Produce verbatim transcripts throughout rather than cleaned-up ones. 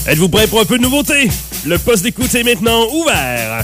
Êtes-vous prêts pour un peu de nouveauté? Le poste d'écoute est maintenant ouvert.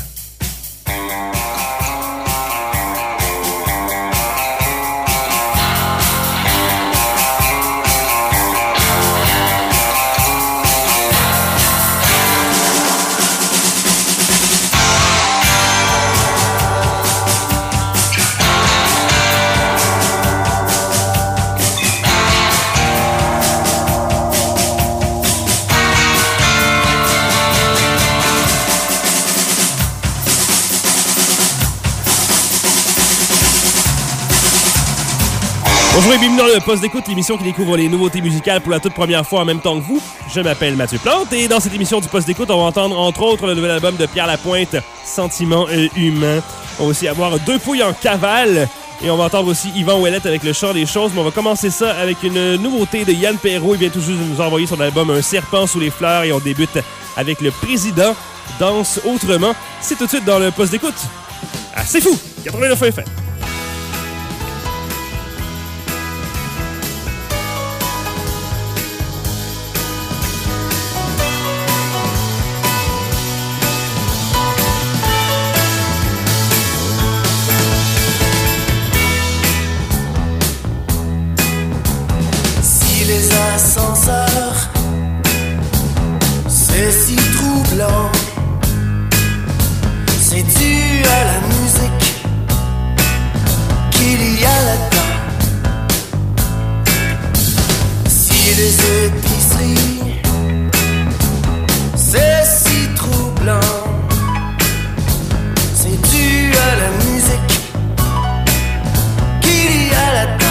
Bonjour et bienvenue dans le poste d'écoute, l'émission qui découvre les nouveautés musicales pour la toute première fois en même temps que vous. Je m'appelle Mathieu Plante et dans cette émission du poste d'écoute, on va entendre entre autres le nouvel album de Pierre Lapointe, Sentiments humains. On va aussi avoir Deux Pouilles en cavale et on va entendre aussi Yvan Ouellette avec Le chant des choses. Mais on va commencer ça avec une nouveauté de Yann Perrault. Il vient tout juste de nous envoyer son album Un serpent sous les fleurs et on débute avec Le Président, Danse autrement. C'est tout de suite dans le poste d'écoute. Ah, c'est fou! quatre-vingt-neuf F M. Ascenseur, c'est si troublant. C'est dû à la musique qu'il y a là-dedans. Si les épiceries, c'est si troublant. C'est dû à la musique qu'il y a là-dedans.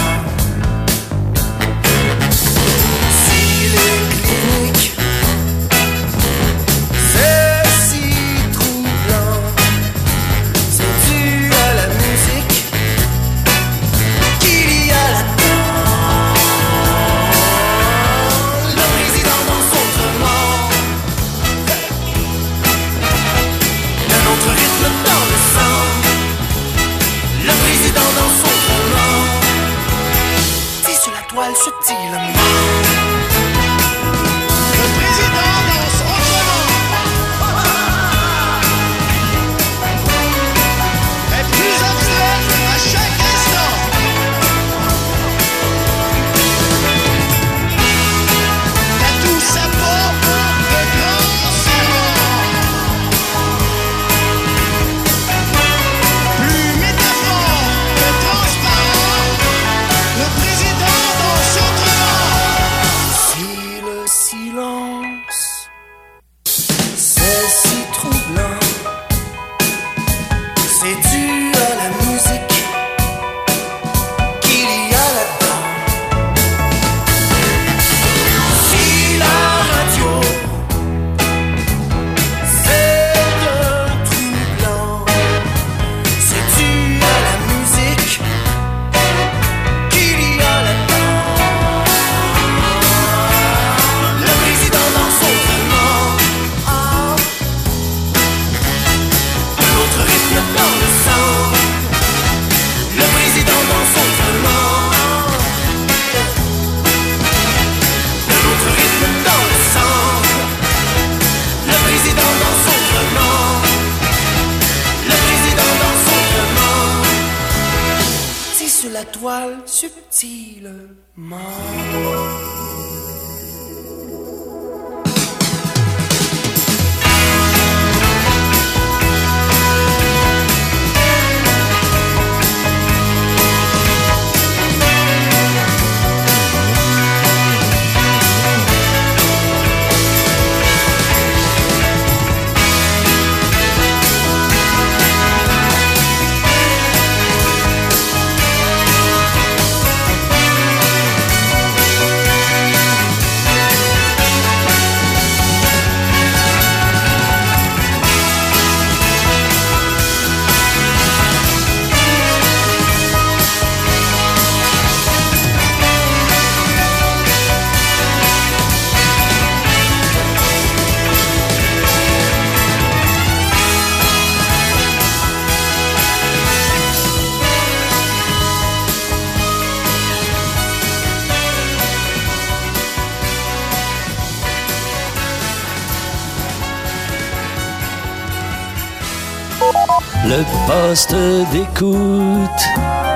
Subtilement. Le président danse autrement. Est plus abstrait à chaque instant. À tout sa peau de grands serments. Plus métaphore que transparent. Le président danse autrement. Si le silence, c'est si troublant, c'est dû à la musique qu'il y a là-dedans. Si la radio, c'est un troublant, c'est dû à la musique qu'il y a là-dedans. Le président danse autrement. Ah. L'autre rythme dans le sang. Le président danse autrement. L'autre rythme dans le sang. Le président danse autrement. Le président danse autrement. Tisse la toile subtilement. le poste d'écoute.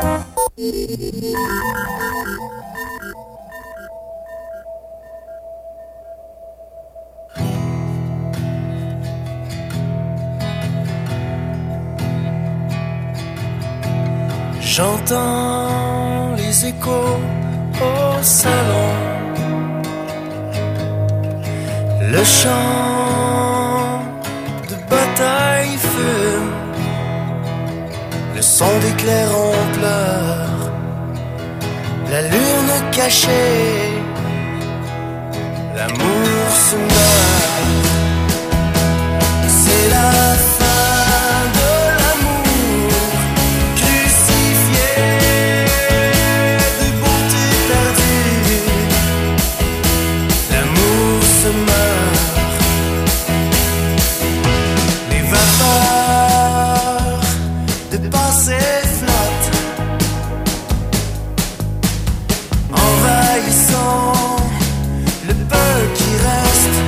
J'entends les échos au salon, le chant de bataille fume, le son d'éclairs en pleurs, la lune cachée, l'amour se meurt. C'est la fin de l'amour, crucifié de beauté perdue. L'amour se meurt. Les vapeurs de passé flottent, envahissant le peu qui reste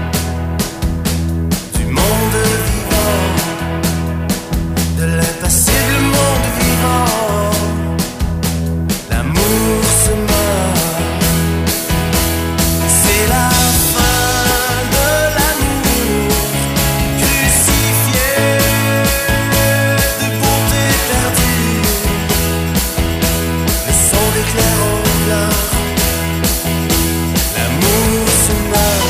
du monde vivant, de l'impassible monde vivant. L'amour se meurt. C'est la fin de l'amour, crucifié de beauté perdue. Le son d'éclairs en pleurs, l'amour se meurt.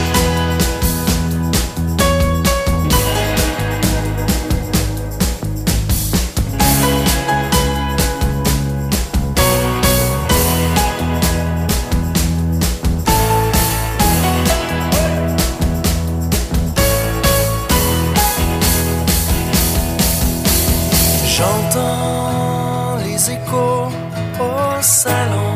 J'entends les échos au salon,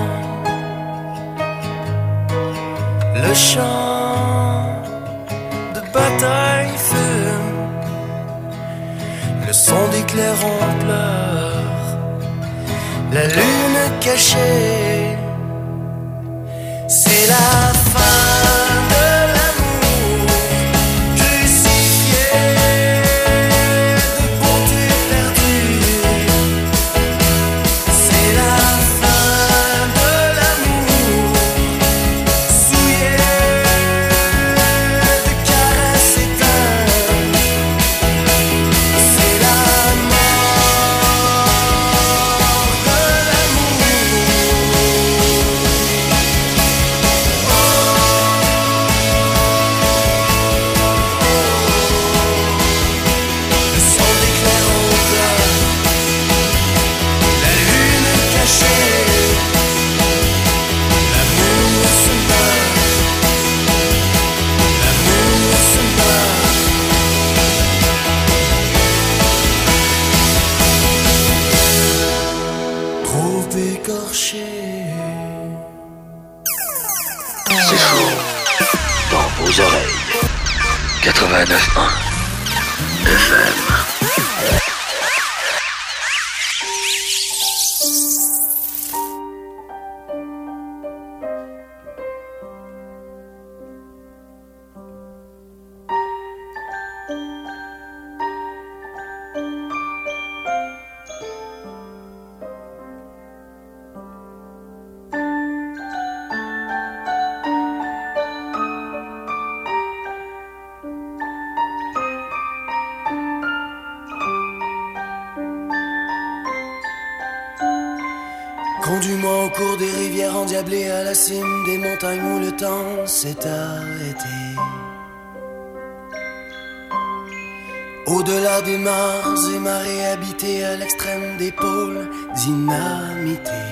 le chant de bataille fume, le son d'éclairs en pleurs, la lune cachée. C'est la fin de l'amour, crucifié de beauté perdue. C'est la fin de l'amour, souillé de caresses éteintes. C'est la mort de l'amour. Le son d'éclairs en pleurs, la lune cachée. L'amour se meurt. L'amour se meurt. Trop écorché. C'est fou. Dans vos oreilles. quatre-vingt-neuf point un F M. Conduis-moi au cours des rivières endiablées, à la cime des montagnes où le temps s'est arrêté. Au-delà des mares et marées habitées, à l'extrême des pôles dynamités.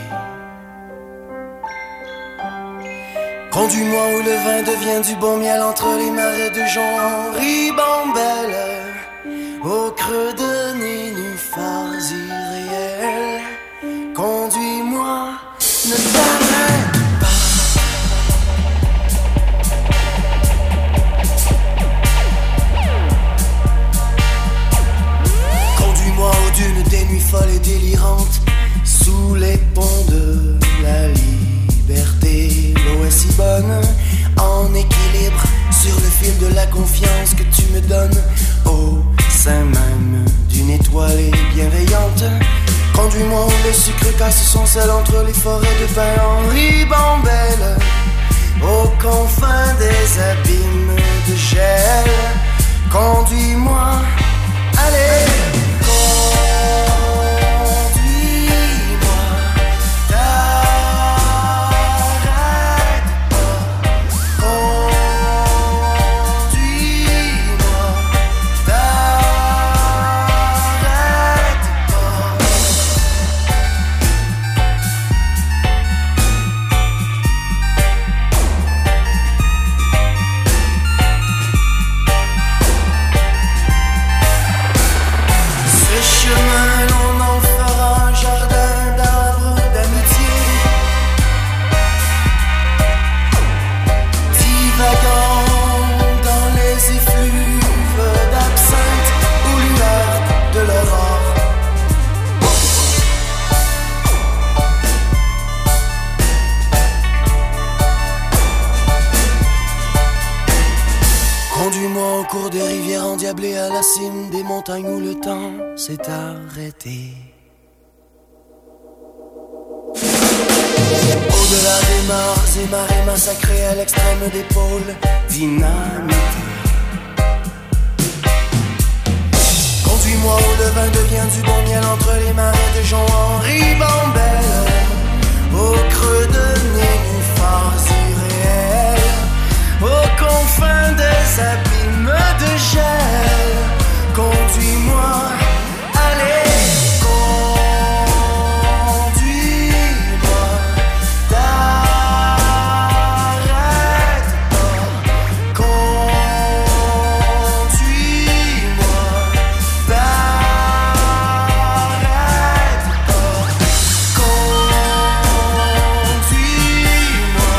Conduis-moi où le vin devient du bon miel, entre les marais de Jean-Henri Bambel, au creux de nénuphars irréels. Conduis-moi, ne t'arrête pas. Conduis-moi aux dunes des nuits folles et délirantes, sous les ponts de la liberté. L'eau est si bonne, en équilibre, sur le fil de la confiance que tu me donnes, au sein même d'une étoile. se sent seul entre les forêts de pins en ribambelle, aux confins des abîmes de gel. Conduis-moi, allez, conduis-moi, t'arrête pas, conduis-moi, t'arrête pas. Ce chemin, l'on en fera un jardin d'arbres d'amitié, divagant dans les effluves d'absinthe aux lueurs de l'aurore. Conduis-moi au cours des rivières endiablées à la cime des montagnes où le temps s'est arrêté. Au-delà des mares et marées massacrées à l'extrême des pôles dynamités. Conduis-moi au-devant de bien du bon miel entre les marais de joncs en ribambelle, au creux de nénuphars irréels, aux confins des abîmes de gel. Conduis-moi, allez, conduis-moi, t'arrête pas, conduis-moi, t'arrête pas, conduis-moi,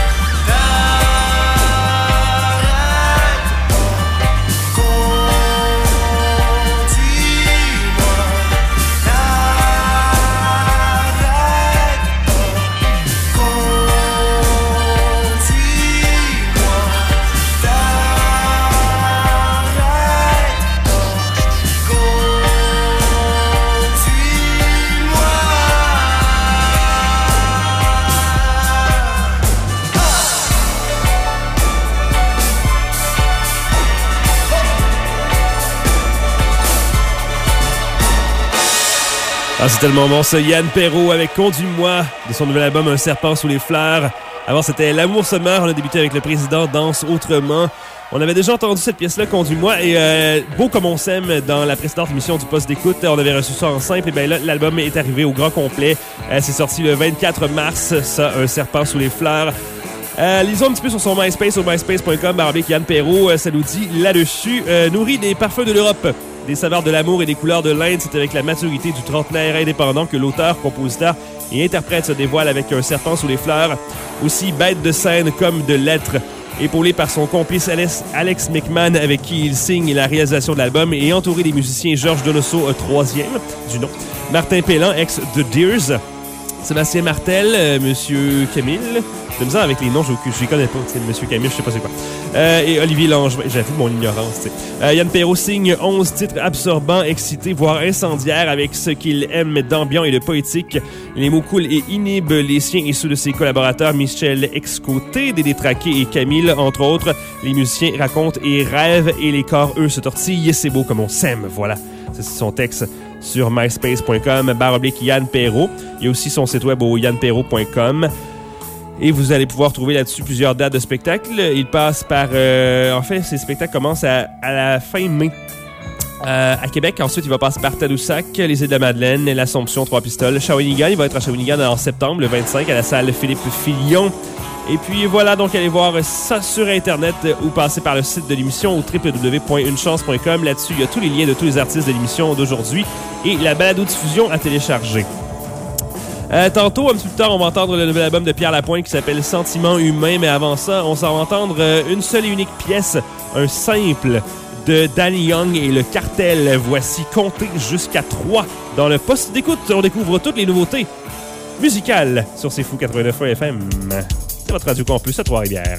Ah, c'est tellement bon, ça. Yann Perrault avec Conduis-moi de son nouvel album Un serpent sous les fleurs. Avant, c'était L'amour se meurt. On a débuté avec Le président danse autrement. On avait déjà entendu cette pièce-là, Conduis-moi, et euh, beau comme on s'aime dans la précédente émission du Poste d'écoute. On avait reçu ça en simple, et bien là, l'album est arrivé au grand complet. Euh, c'est sorti le vingt-quatre mars, ça, Un serpent sous les fleurs. Euh, lisons un petit peu sur son MySpace, au myspace point com, barbique Yann Perrault, euh, ça nous dit là-dessus, euh, nourri des parfums de l'Europe, des saveurs de l'amour et des couleurs de l'Inde, c'est avec la maturité du trentenaire indépendant que l'auteur, compositeur et interprète se dévoile avec Un serpent sous les fleurs, aussi bête de scène comme de lettres. Épaulé par son complice Alex, Alex McMahon, avec qui il signe la réalisation de l'album, et entouré des musiciens Georges Donoso, troisième du nom, Martin Pellan, ex The Deers, Sébastien Martel, euh, Monsieur Camille, de misère avec les noms, je ne les connais pas, Monsieur Camille, je sais pas c'est quoi, euh, et Olivier Langevin, j'avoue mon ignorance. Euh, Yann Perrault signe onze titres absorbants, excités, voire incendiaires, avec ce qu'il aime d'ambiant et de poétique. Les mots coulent et inhibent les siens et ceux de ses collaborateurs Michel Excoté, Dédé Traqué et Camille, entre autres. Les musiciens racontent et rêvent et les corps, eux, se tortillent. C'est beau comme on s'aime, voilà. C'est son texte sur myspace point com, barre oblique Yann Perrault. Il y a aussi son site web au yann perrault point com. Et vous allez pouvoir trouver là-dessus plusieurs dates de spectacles. Il passe par... Euh, en fait, ces spectacles commencent à, à la fin mai euh, à Québec. Ensuite, il va passer par Tadoussac, les îles de la Madeleine, l'Assomption, Trois-Pistoles, Shawinigan. Il va être à Shawinigan en septembre, le vingt-cinq, à la salle Philippe Filion. Et puis voilà, donc allez voir ça sur Internet ou passer par le site de l'émission au w w w point une chance point com. Là-dessus, il y a tous les liens de tous les artistes de l'émission d'aujourd'hui et la balado-diffusion à télécharger. Euh, tantôt, un petit peu plus tard, on va entendre le nouvel album de Pierre Lapointe qui s'appelle Sentiment humain, mais avant ça, on s'en va entendre euh, une seule et unique pièce, un simple de Danny Young et le Cartel. Voici Compter jusqu'à trois dans le poste d'écoute. On découvre toutes les nouveautés musicales sur C'est Fou quatre-vingt-neuf F M. C'est votre Radio Campus à Trois-Rivières.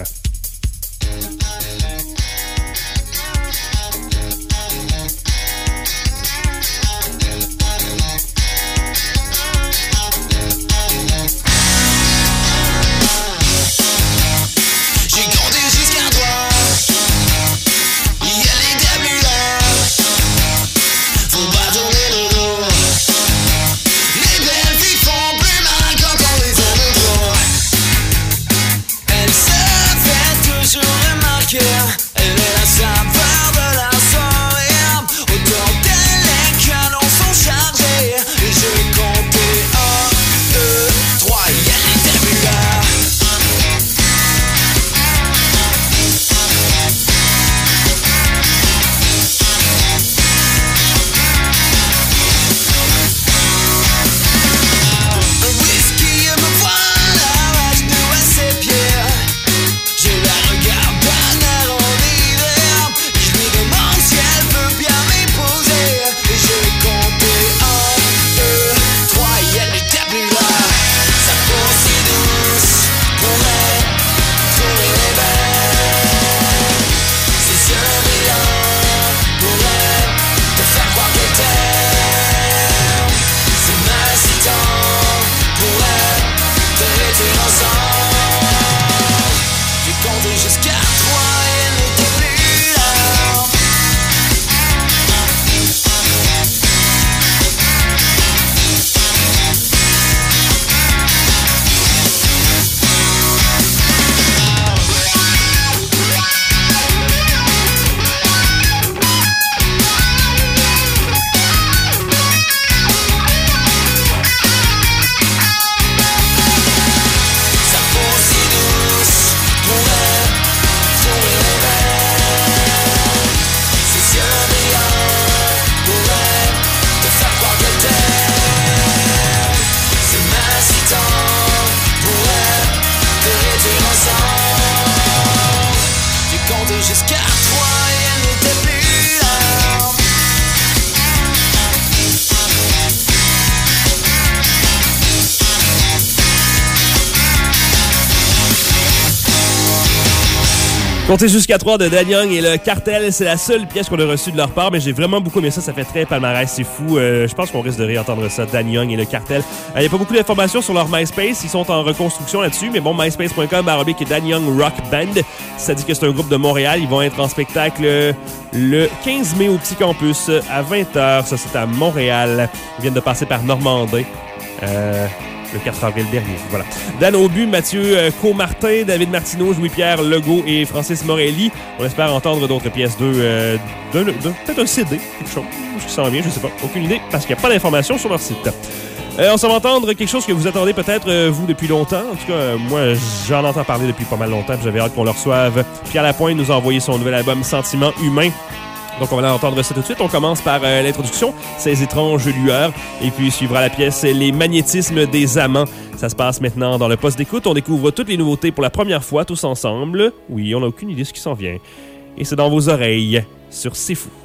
Comptez jusqu'à trois de Dan Young et le Cartel, c'est la seule pièce qu'on a reçue de leur part, mais j'ai vraiment beaucoup aimé ça, ça fait très palmarès, c'est fou. Euh, je pense qu'on risque de réentendre ça, Dan Young et le Cartel. Il euh, n'y a pas beaucoup d'informations sur leur MySpace, ils sont en reconstruction là-dessus, mais bon, myspace point com baroblique Dan Young Rock Band, ça dit que c'est un groupe de Montréal, ils vont être en spectacle le quinze mai au Petit Campus à vingt heures, ça c'est à Montréal. Ils viennent de passer par Normandin. Euh... le quatre avril dernier. Voilà. Dan Aubu, Mathieu euh, Comartin, David Martineau, Louis-Pierre Legault et Francis Morelli. On espère entendre d'autres pièces d'eux. Euh, d'un, d'un, peut-être un C D, quelque chose. Ce qui s'en vient, je sais pas. Aucune idée, parce qu'il n'y a pas d'informations sur leur site. Euh, on s'en va entendre quelque chose que vous attendez peut-être, euh, vous, depuis longtemps. En tout cas, euh, moi, j'en entends parler depuis pas mal longtemps. J'avais hâte qu'on le reçoive. Pierre Lapointe nous a envoyé son nouvel album Sentiment humain. Donc, on va entendre ça tout de suite. On commence par euh, l'introduction, Ces étranges lueurs. Et puis, suivra la pièce Les magnétismes des amants. Ça se passe maintenant dans le poste d'écoute. On découvre toutes les nouveautés pour la première fois, tous ensemble. Oui, on n'a aucune idée de ce qui s'en vient. Et c'est dans vos oreilles, sur C'est Fou.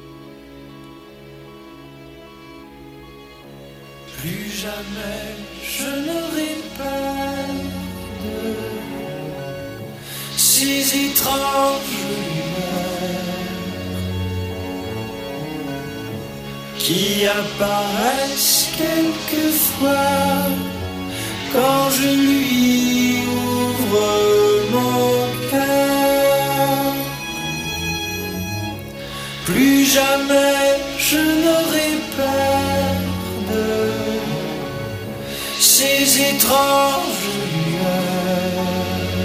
Plus jamais je n'aurai peur de ces étranges qui apparaissent quelquefois quand je lui ouvre mon cœur. Plus jamais je n'aurai peur de ces étranges lueurs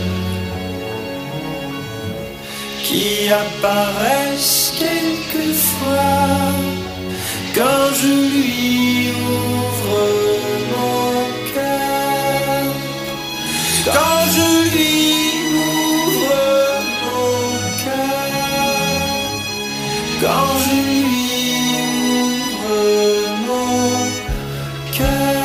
qui apparaissent quelquefois quand je lui ouvre mon cœur, quand je lui ouvre mon cœur, quand je lui ouvre mon cœur.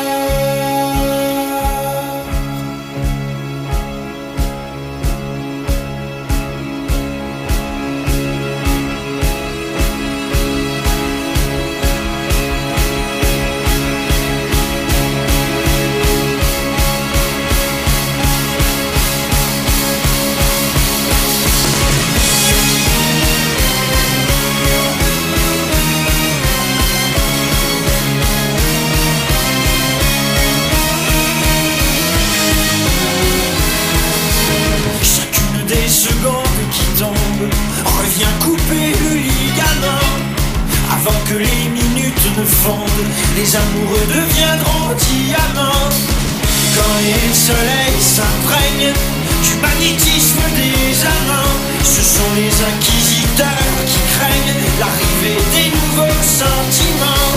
Avant que les minutes ne fondent, les amoureux deviendront diamants. Quand les soleils s'imprègnent du magnétisme des amants, ce sont les inquisiteurs qui craignent l'arrivée des nouveaux sentiments.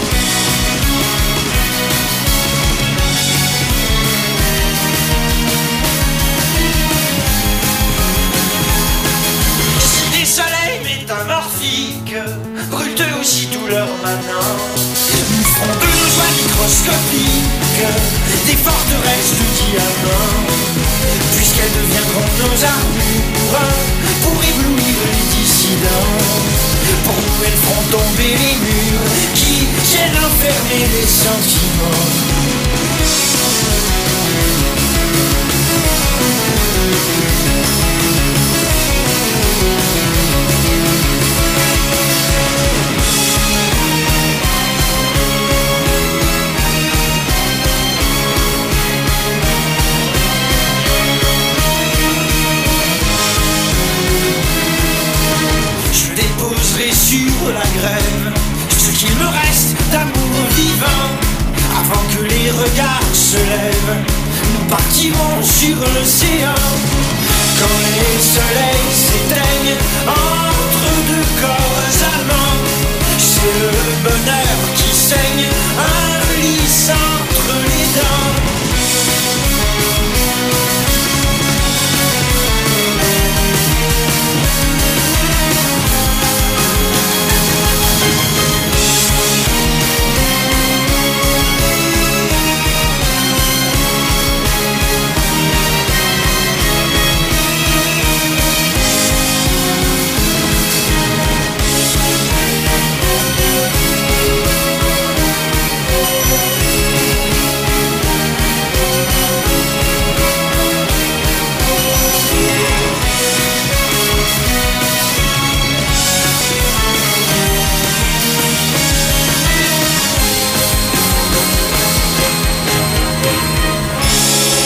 Si les soleils métamorphiques brûlent eux aussi tout leur manant, nous ferons de nos joies microscopiques des forteresses de diamants, puisqu'elles deviendront nos armures pour éblouir les dissidents. Pour nous elles feront tomber les murs qui viennent enfermer les sentiments. Sur la grève, ce qu'il me reste d'amour vivant, avant que les regards se lèvent, nous partirons sur l'océan. Quand les soleils s'éteignent entre deux corps amants, c'est le bonheur qui saigne, un lys entre les dents.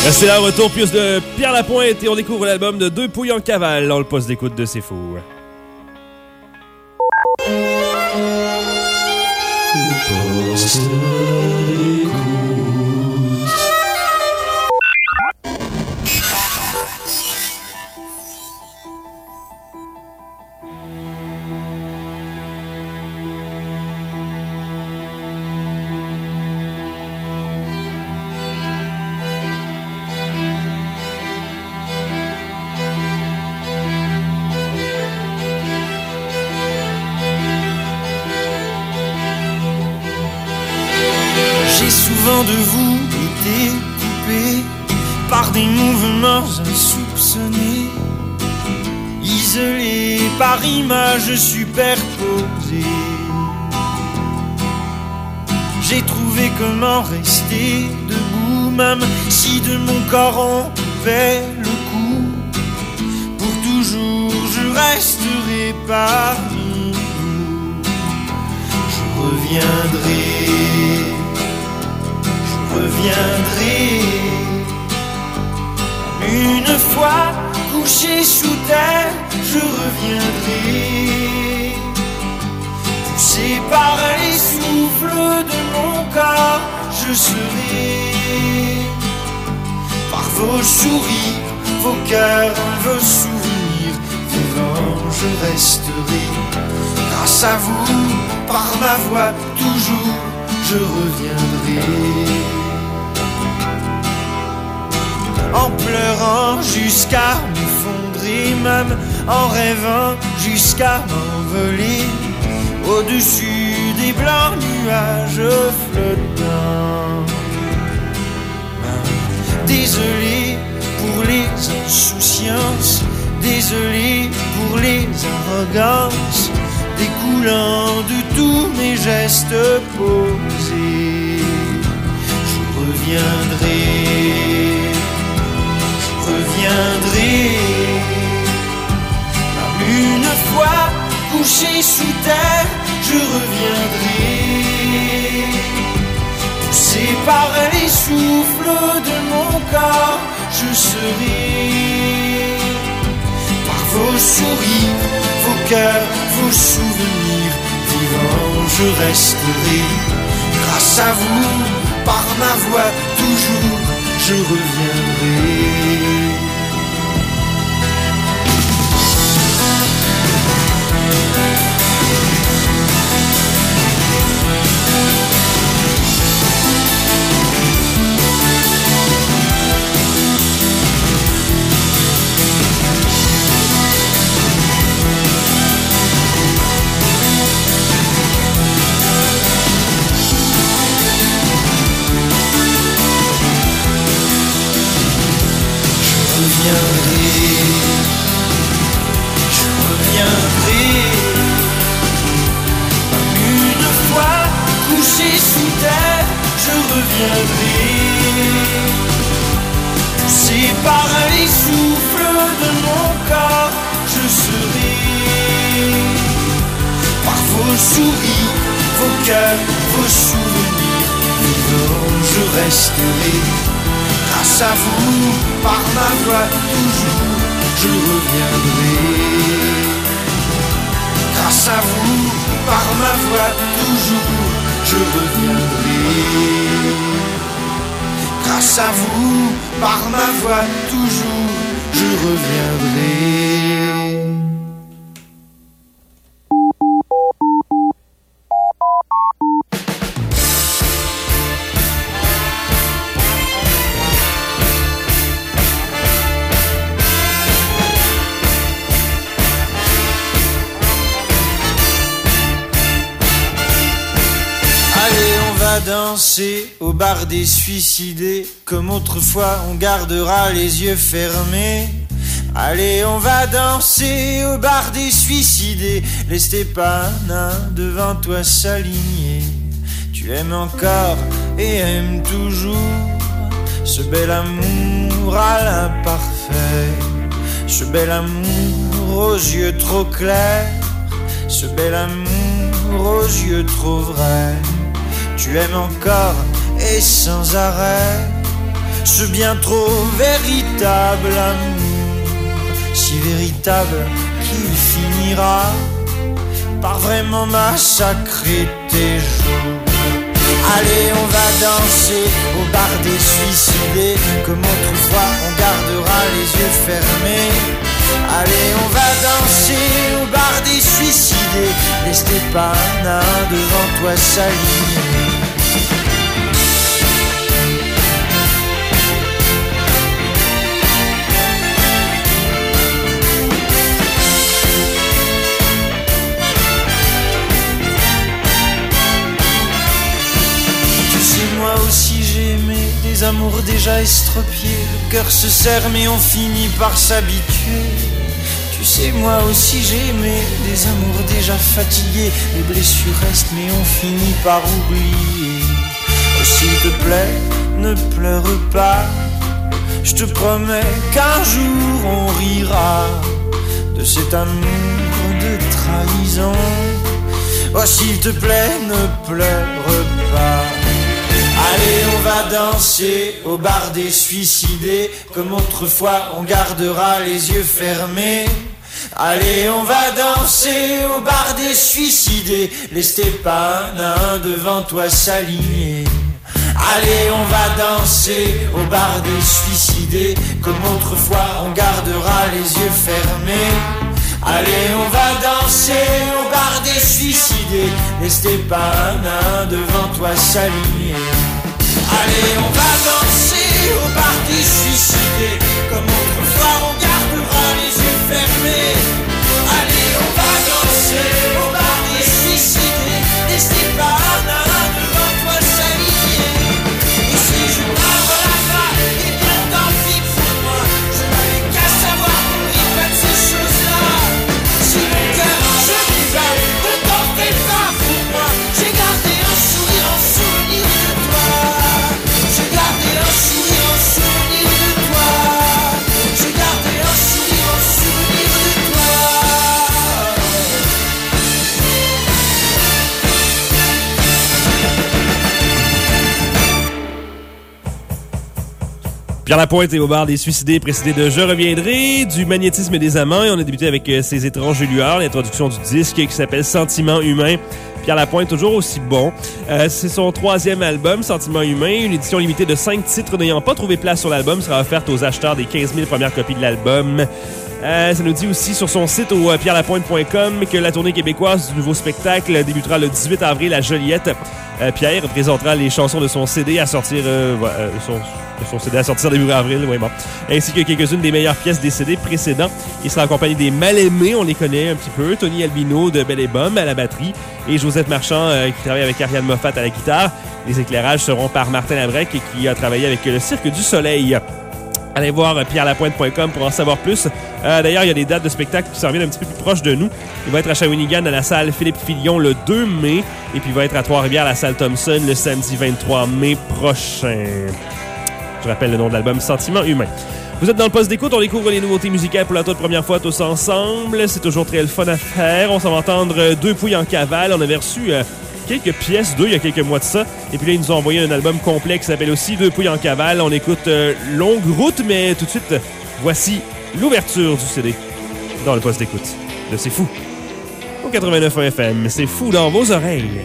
C'est là, retour plus de Pierre Lapointe et on découvre l'album de Deux Pouilles en cavale dans le poste d'écoute de C'est Fou. Le poste d'écoute. De vous été coupé par des mouvements insoupçonnés, isolé par images superposées. J'ai trouvé comment rester debout, même si de mon corps on fait le coup. Pour toujours je resterai parmi vous. Je reviendrai, reviendrai. Une fois couché sous terre, je reviendrai. Poussé par les souffles de mon corps, je serai. Par vos sourires, vos cœurs, vos souvenirs, vivant je resterai. Grâce à vous, par ma voix, toujours je reviendrai. En pleurant jusqu'à m'effondrer, même en rêvant jusqu'à m'envoler au-dessus des blancs nuages flottants. Désolé pour les insouciances, désolé pour les arrogances découlant de tous mes gestes posés. Je reviendrai, reviendrai. Une fois couché sous terre, je reviendrai. Poussé par les souffles de mon corps, je serai. Par vos sourires, vos cœurs, vos souvenirs, vivant je resterai. Grâce à vous, par ma voix, toujours je reviendrai. Poussé par les souffles de mon corps, je serai. Par vos sourires, vos cœurs, vos souvenirs, vivant je resterai. Grâce à vous, par ma voix, toujours je reviendrai. Grâce à vous, par ma voix, toujours je reviendrai. Grâce à vous, par ma voix, toujours, je reviendrai. Danser au bar des suicidés, comme autrefois on gardera les yeux fermés. Allez, on va danser au bar des suicidés, laisse pas nain devant toi s'aligner. Tu aimes encore et aimes toujours ce bel amour à l'imparfait, ce bel amour aux yeux trop clairs, ce bel amour aux yeux trop vrais. Tu aimes encore et sans arrêt ce bien trop véritable amour, si véritable qu'il finira par vraiment massacrer tes jours. Allez, on va danser au bar des suicidés, comme autrefois on gardera les yeux fermés. Allez, on va danser au bar des suicidés, laissez pas un nain devant toi s'aligner. Moi aussi j'ai aimé des amours déjà estropiés. Le cœur se serre mais on finit par s'habituer. Tu sais, moi aussi j'ai aimé des amours déjà fatigués. Les blessures restent mais on finit par oublier. Oh, s'il te plaît, ne pleure pas. Je te promets qu'un jour on rira de cet amour de trahison. Oh, s'il te plaît, ne pleure pas. Allez, on va danser au bar des suicidés, comme autrefois on gardera les yeux fermés. Allez, on va danser au bar des suicidés, laissez pas un nain devant toi s'aligner. Allez, on va danser au bar des suicidés, comme autrefois on gardera les yeux fermés. Allez, on va danser au bar des suicidés, laissez pas un nain devant toi s'aligner. Allez, on va danser au bar des suicidés, comme autrefois on gardera les yeux fermés. Allez, on va danser au bar des suicidés, laissez pas un nain devant toi s'aligner. Et si je parle là-bas, et bien tant pis pour moi, je n'avais qu'à savoir qu'on pas de ces choses-là. Si mon cœur je dis pas, ne t'en fais pas pour moi, j'ai gardé un sourire en souvenir de toi. J'ai gardé un sourire en souvenir de toi. J'ai gardé un sourire en souvenir de toi. Pierre Lapointe et au bar des suicidés, précédé de Je reviendrai, du magnétisme des amants. Et on a débuté avec euh, ces étranges lueurs, l'introduction du disque qui s'appelle Sentiment humain. Pierre Lapointe, toujours aussi bon. Euh, c'est son troisième album, Sentiment humain. Une édition limitée de cinq titres n'ayant pas trouvé place sur l'album sera offerte aux acheteurs des quinze mille premières copies de l'album. Euh, ça nous dit aussi sur son site au euh, pierre lapointe point com que la tournée québécoise du nouveau spectacle débutera le dix-huit avril à Joliette. Euh, Pierre présentera les chansons de son C D à sortir euh, euh, son, son C D à sortir début avril, oui, bon. Ainsi que quelques-unes des meilleures pièces des C D précédents. Il sera accompagné des Mal-Aimés, on les connaît un petit peu, Tony Albino de Belle et Bomme à la batterie et Josette Marchand euh, qui travaille avec Ariane Moffat à la guitare. Les éclairages seront par Martin Labrec qui a travaillé avec le Cirque du Soleil. Allez voir pierre lapointe point com pour en savoir plus. Euh, d'ailleurs, il y a des dates de spectacle qui s'en viennent un petit peu plus proches de nous. Il va être à Shawinigan à la salle Philippe Filion le deux mai. Et puis il va être à Trois-Rivières à la salle Thompson le samedi vingt-trois mai prochain. Je rappelle le nom de l'album, Sentiment humain. Vous êtes dans le poste d'écoute, on découvre les nouveautés musicales pour la toute première fois tous ensemble. C'est toujours très le fun à faire. On s'en va entendre Deux pouilles en cavale. On avait reçu... Euh, quelques pièces d'eux il y a quelques mois de ça. Et puis là, ils nous ont envoyé un album complet qui s'appelle aussi Deux pouilles en cavale. On écoute euh, Longue route, mais tout de suite, euh, voici l'ouverture du C D dans le poste d'écoute de C'est Fou. Au quatre-vingt-neuf F M, C'est Fou dans vos oreilles.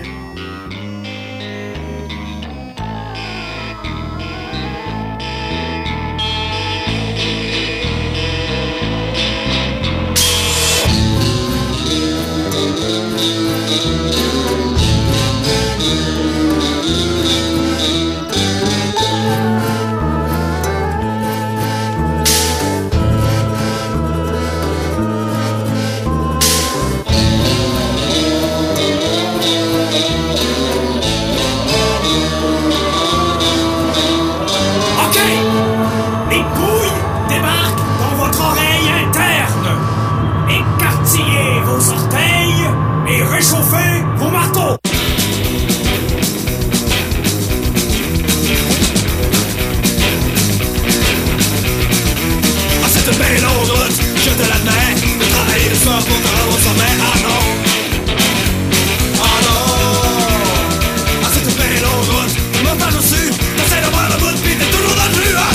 T'essaies de voir le bout, pis t'es toujours dans le fluide.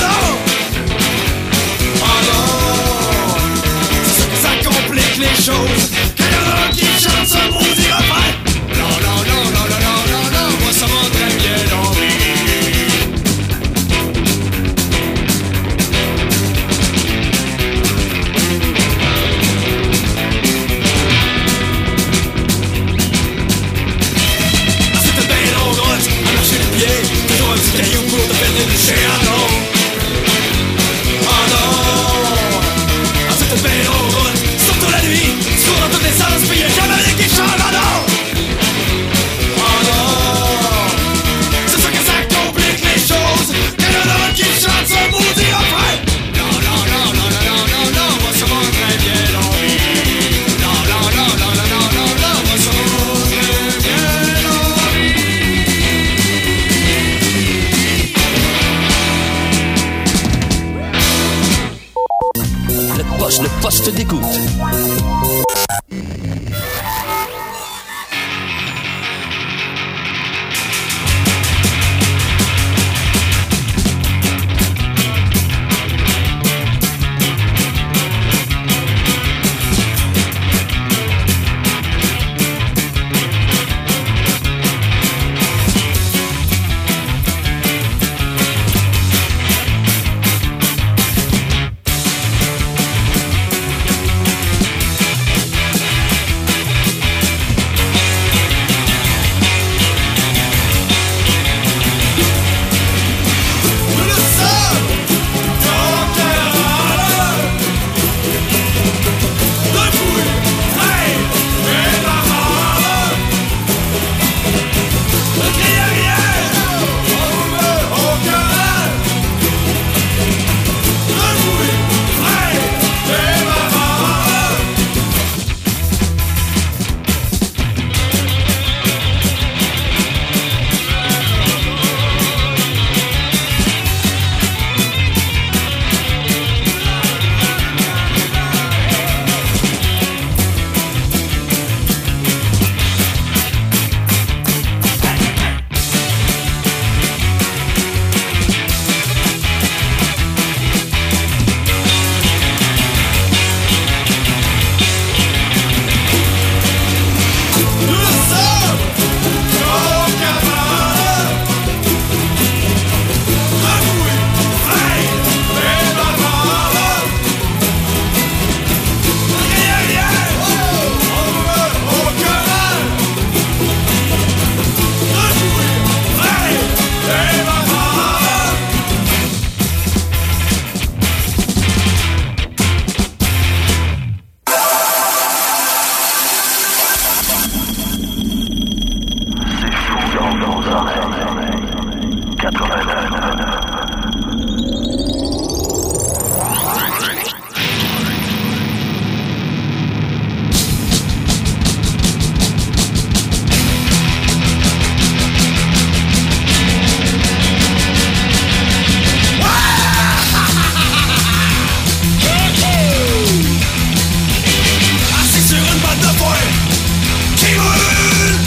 poing qui brûle.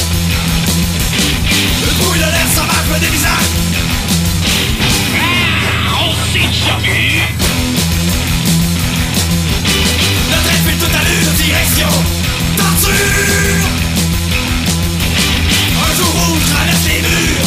Le bruit de l'air sauvage me dévisage. Ah, on s'est jamais. Le train fait toute allure, direction torture. Un jour où je traverse les murs.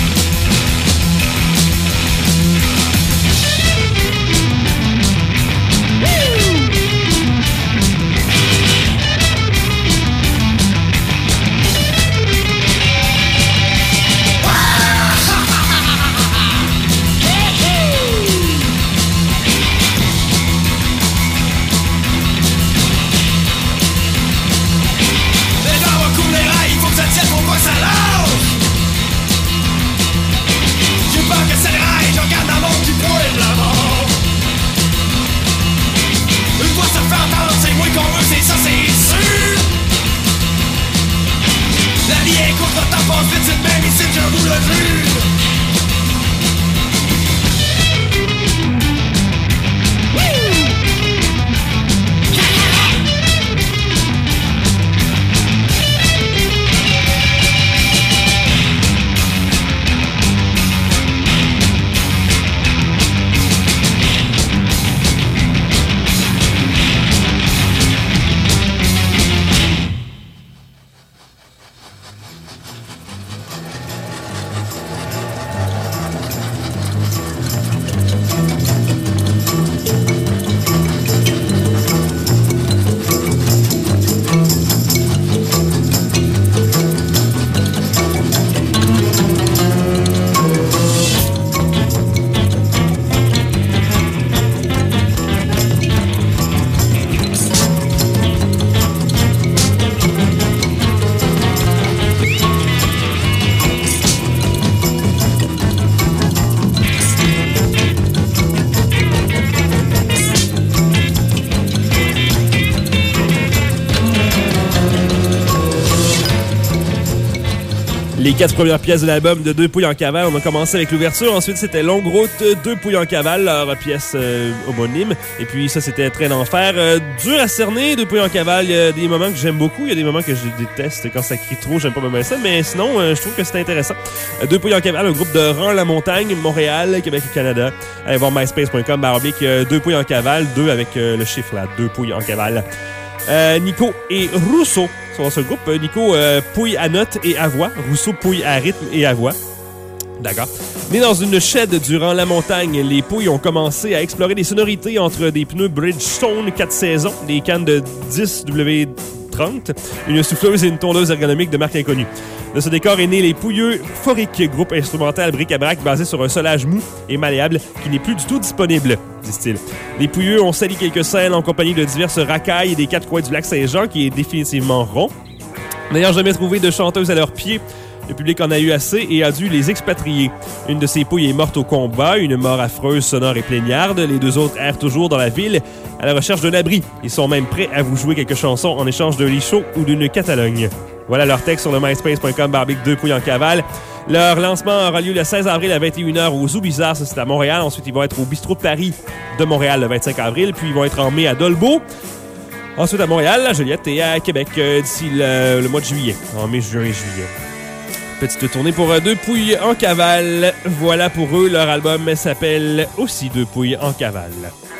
Les quatre premières pièces de l'album de Deux Pouilles en cavale. On a commencé avec l'ouverture. Ensuite, c'était Longue Route, Deux Pouilles en cavale, leur pièce euh, homonyme. Et puis ça, c'était Train d'enfer. Euh, dur à cerner, Deux Pouilles en cavale. Il y a des moments que j'aime beaucoup. Il y a des moments que je déteste. Quand ça crie trop, j'aime pas même ça. Mais sinon, euh, je trouve que c'est intéressant. Euh, Deux Pouilles en cavale, un groupe de Rang-la-Montagne, Montréal, Québec et Canada. Allez voir myspace point com, barre oblique, euh, Deux Pouilles en cavale. Deux avec euh, le chiffre là, Deux Pouilles en cavale. Euh, Nico et Rousseau sont dans ce groupe. Nico euh, pouille à notes et à voix. Rousseau pouille à rythme et à voix. D'accord. Nés dans une shed durant la montagne, les Pouilles ont commencé à explorer des sonorités entre des pneus Bridgestone quatre saisons, des cannes de dix W trente, une souffleuse et une tondeuse ergonomique de marque inconnue. De ce décor est né les Pouilleux Phoriques, groupe instrumental bric-à-brac basé sur un solage mou et malléable qui n'est plus du tout disponible, disent-ils. Les Pouilleux ont sali quelques scènes en compagnie de diverses racailles des quatre coins du lac Saint-Jean, qui est définitivement rond. N'ayant jamais trouvé de chanteuse à leurs pieds, le public en a eu assez et a dû les expatrier. Une de ces pouilles est morte au combat, une mort affreuse, sonore et plaignarde. Les deux autres errent toujours dans la ville à la recherche d'un abri. Ils sont même prêts à vous jouer quelques chansons en échange d'un lit chaud ou d'une Catalogne. Voilà leur texte sur le myspace point com barbique Deux Pouilles en cavale. Leur lancement aura lieu le seize avril à vingt et une heures au Zoo Bizarre, ça c'est à Montréal. Ensuite, ils vont être au Bistrot de Paris de Montréal le vingt-cinq avril. Puis ils vont être en mai à Dolbeau. Ensuite à Montréal, à Joliette et à Québec euh, d'ici le, le mois de juillet. En mai, juin et juillet. Petite tournée pour euh, Deux Pouilles en cavale. Voilà pour eux, leur album s'appelle aussi Deux Pouilles en cavale.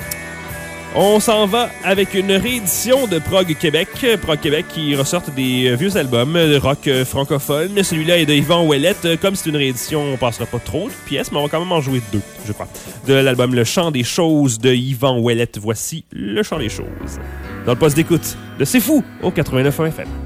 On s'en va avec une réédition de Prog Québec. Prog Québec qui ressortent des vieux albums de rock francophone. Celui-là est de Yvan Ouellette. Comme c'est une réédition, on passera pas trop de pièces, mais on va quand même en jouer deux, je crois. De l'album Le Chant des choses de Yvan Ouellette. Voici Le Chant des choses. Dans le poste d'écoute de C'est Fou au quatre-vingt-neuf F M.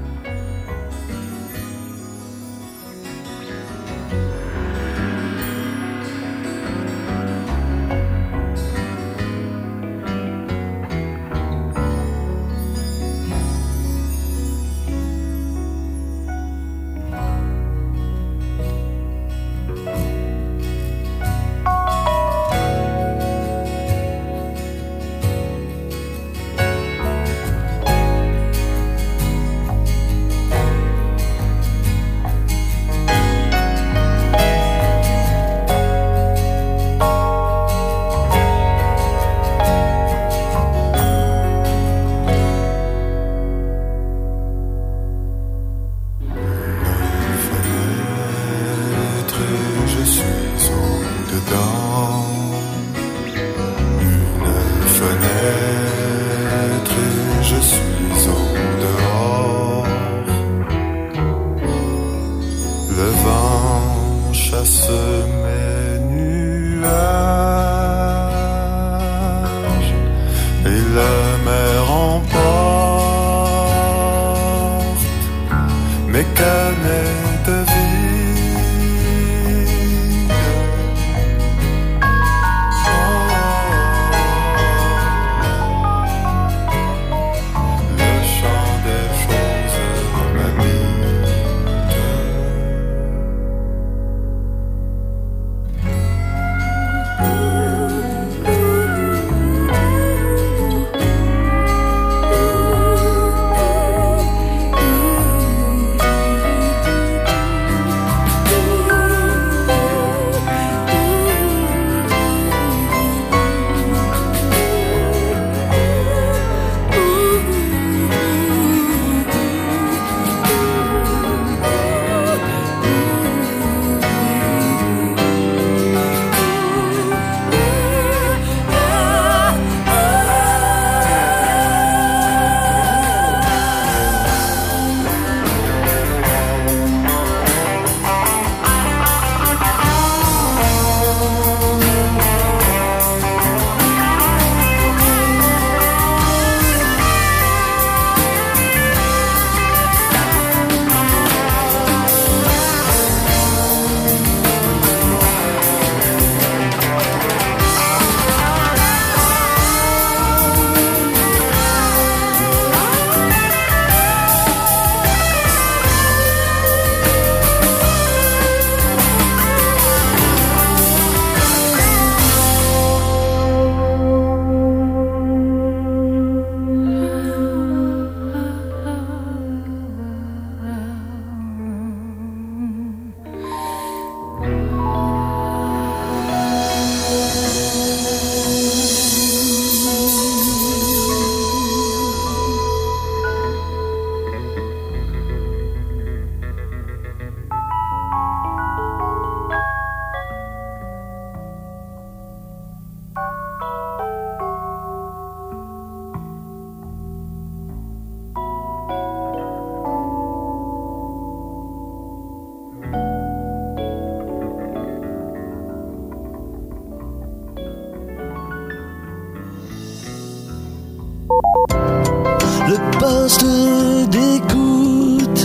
poste d'écoute.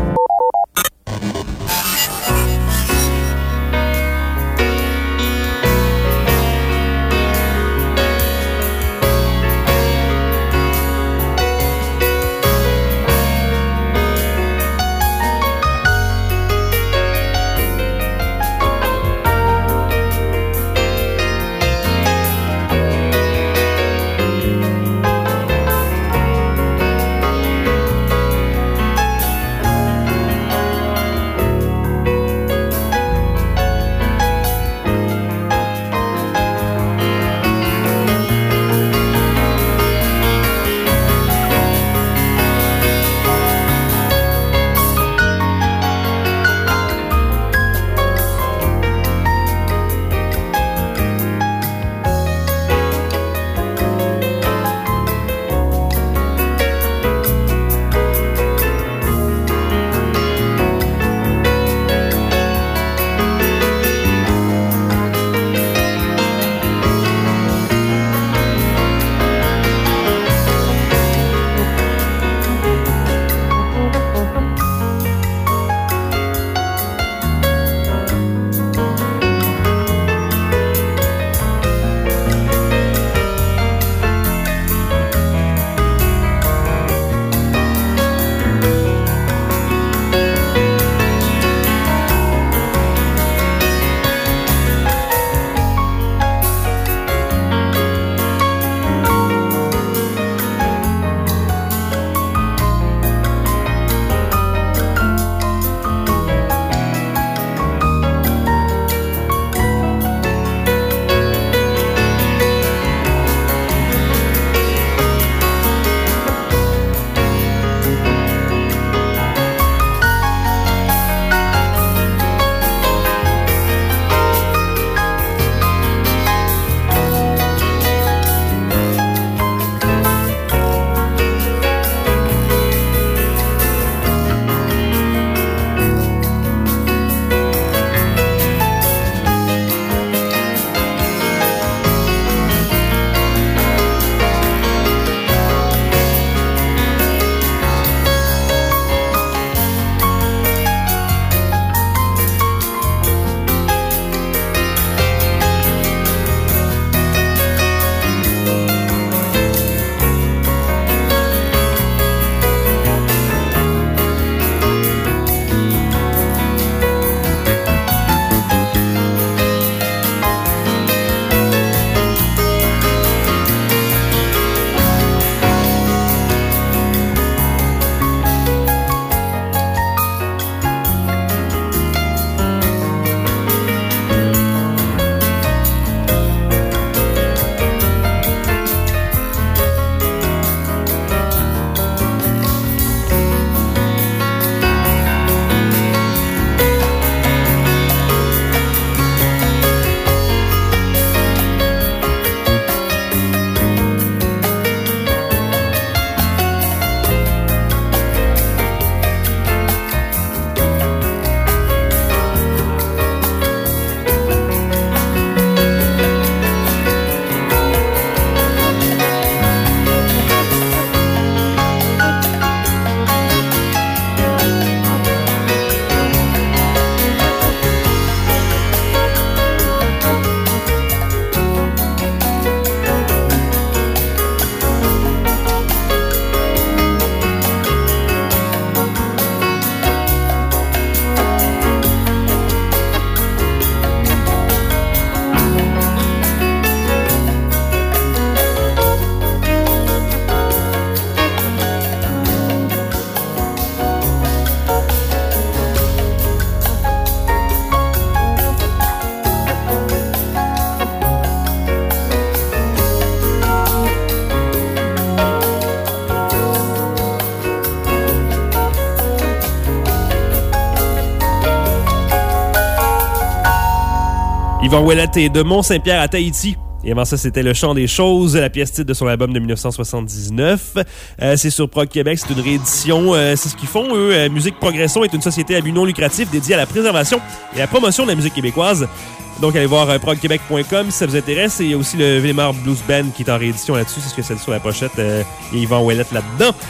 Yvan Ouellette et de Mont-Saint-Pierre à Tahiti. Et avant ça, c'était Le Chant des Choses, la pièce titre de son album de dix-neuf cent soixante-dix-neuf. Euh, c'est sur Prog Québec, c'est une réédition. Euh, c'est ce qu'ils font, eux. Euh, Musique Progression est une société à but non lucratif dédiée à la préservation et à la promotion de la musique québécoise. Donc, allez voir euh, prog québec point com si ça vous intéresse. Et il y a aussi le Villemar Blues Band qui est en réédition là-dessus. C'est ce que c'est sur la pochette. Euh, il y a Yvan Ouellette là-dedans. Je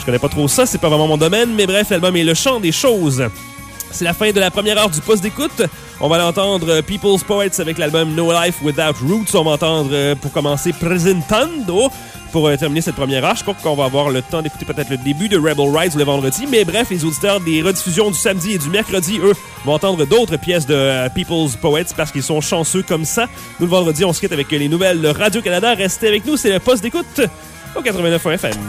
connais pas trop ça, c'est pas vraiment mon domaine, mais bref, l'album est le chant des choses. C'est la fin de la première heure du poste d'écoute. On va l'entendre People's Poets avec l'album No Life Without Roots. On va entendre, pour commencer, Presentando. Pour euh, terminer cette première heure, je crois qu'on va avoir le temps d'écouter peut-être le début de Rebel Rise le vendredi. Mais bref, les auditeurs des rediffusions du samedi et du mercredi, eux, vont entendre d'autres pièces de euh, People's Poets parce qu'ils sont chanceux comme ça. Nous, le vendredi, on se quitte avec les nouvelles de Radio-Canada. Restez avec nous, c'est le poste d'écoute au quatre-vingt-neuf F M.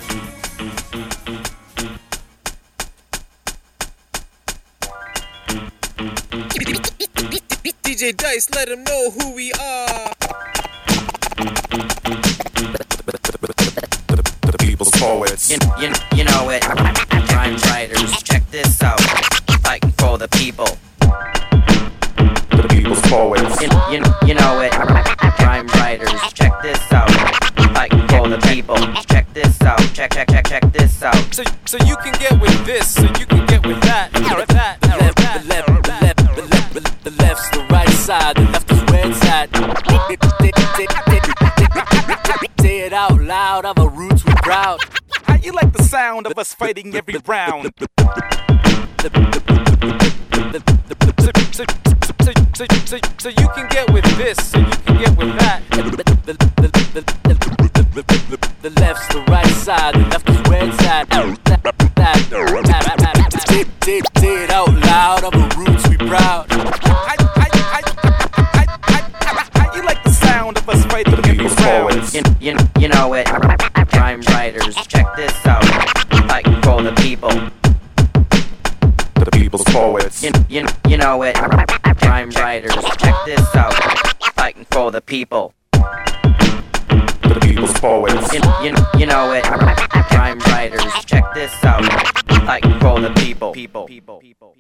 D J Dice, let them know who we are. The people's poets. You, you, you know it. Rhyme writers, check this out. Fighting for the people. The people's poets. You, you, you know it. Rhyme writers, check this out. Fighting for the people. Check this out. Check, check, check, check this out. So, so you can get with this, so you can get with that. That, that, that, that, the left, the left, the left, the left's the right side, the left is where it's at. Say it out loud, of our roots we're proud. How you like the sound of us fighting every round? So, so, so, so, so you can get with this, so you can get with that. The left's the right side, the left is where it's at. Say it out loud, of our roots we proud. How, how, how, how, how you like the sound of us fighting every round? You, you, you know it. Rhyme writers, check this out. Fighting for the people. The people's poets. You, you, you know it. Rhyme writers, check this out. Fighting for the people. The people's poets. You, you, you know it. Rhyme writers, check this out. Fighting for the people. People. People. People.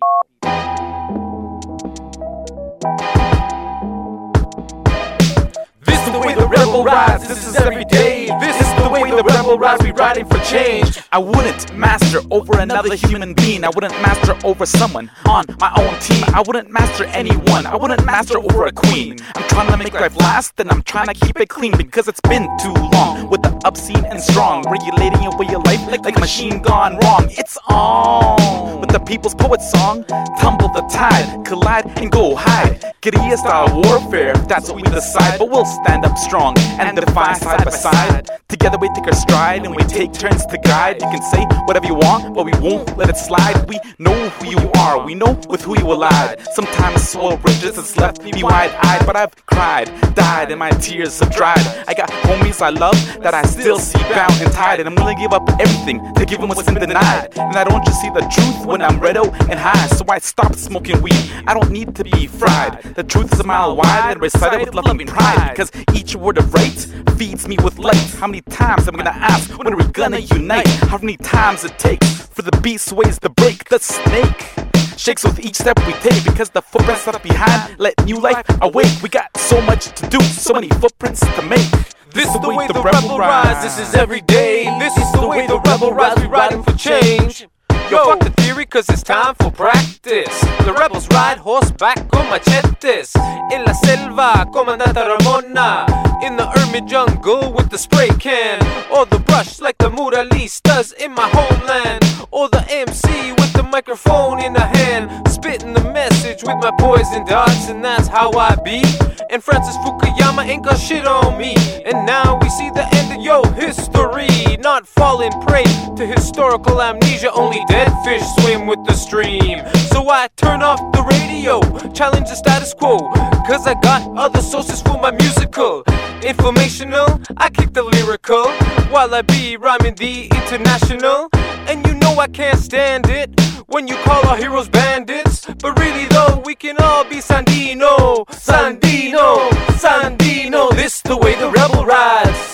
This is the way the rebel rides, this is every day. This is the way the rebel rides, we riding for change. I wouldn't master over another human being. I wouldn't master over someone on my own team. I wouldn't master anyone, I wouldn't master over a queen. I'm trying to make life last, and I'm trying to keep it clean. Because it's been too long, with the obscene and strong, regulating your way of life like a machine gone wrong. It's on, with the people's poet song. Tumble the tide, collide and go hide. Guerrilla style warfare, that's what we decide. But we'll stand up strong and defy side by side. Together we take our stride and we take turns to guide. You can say whatever you want, but we won't let it slide. We know who you are, we know with who you allied. Sometimes so outrageous it's left me wide-eyed. But I've cried, died, and my tears have dried. I got homies I love that I still see bound and tied. And I'm willing to give up everything to give them what's been denied. And I don't just see the truth when I'm red and high. So I stopped smoking weed, I don't need to be fried. The truth is a mile wide and recited with love and pride. Because each word of right feeds me with light. How many times am I gonna ask, when are we gonna unite? How many times it takes for the beast ways to break? The snake shakes with each step we take. Because the footprints left behind let new life awake. We got so much to do, so many footprints to make. This is the way the rebel rides, this is every day. This is the way the rebel rides, we riding for change. Yo, fuck the theory, cause it's time for practice. The rebels ride horseback con machetes. En la selva, Comandante Ramona. In the hermit jungle with the spray can. Or the brush like the muralistas in my homeland. Or the M C with the microphone in the hand. Spitting the message with my poison darts, and that's how I be. And Francis Fukuyama ain't got shit on me. And now we see the end of your history. Not falling prey to historical amnesia. Only dead fish swim with the stream. So I turn off the radio, challenge the status quo. Cause I got other sources for my musical. Informational, I kick the lyrical. While I be rhyming the international. And you know I can't stand it when you call our heroes bandits. But really though, we can all be Sandino. Sandino, Sandino. This the way the rebel rides.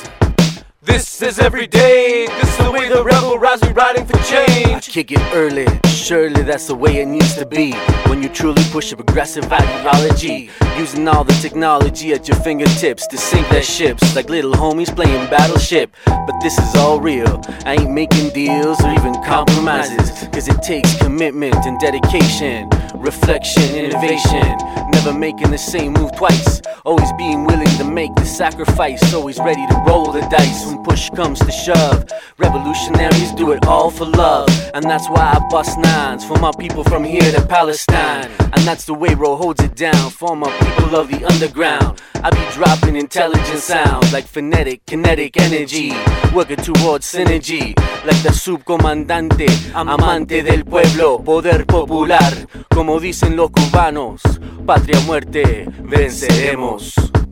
This is every day, this is the way the rebel rides, we riding for change. I kick it early, surely that's the way it needs to be. When you truly push a progressive ideology, using all the technology at your fingertips to sink their ships like little homies playing battleship. But this is all real, I ain't making deals or even compromises. Cause it takes commitment and dedication, reflection, innovation, never making the same move twice, always being willing to make the sacrifice, always ready to roll the dice when push comes to shove. Revolutionaries do it all for love, and that's why I bust nines for my people from here to Palestine. And that's the way Ro holds it down for my people of the underground. I be dropping intelligent sounds like phonetic, kinetic energy, working towards synergy, like the subcomandante, amante del pueblo, poder popular, como dicen los cubanos, patria muerte, venceremos.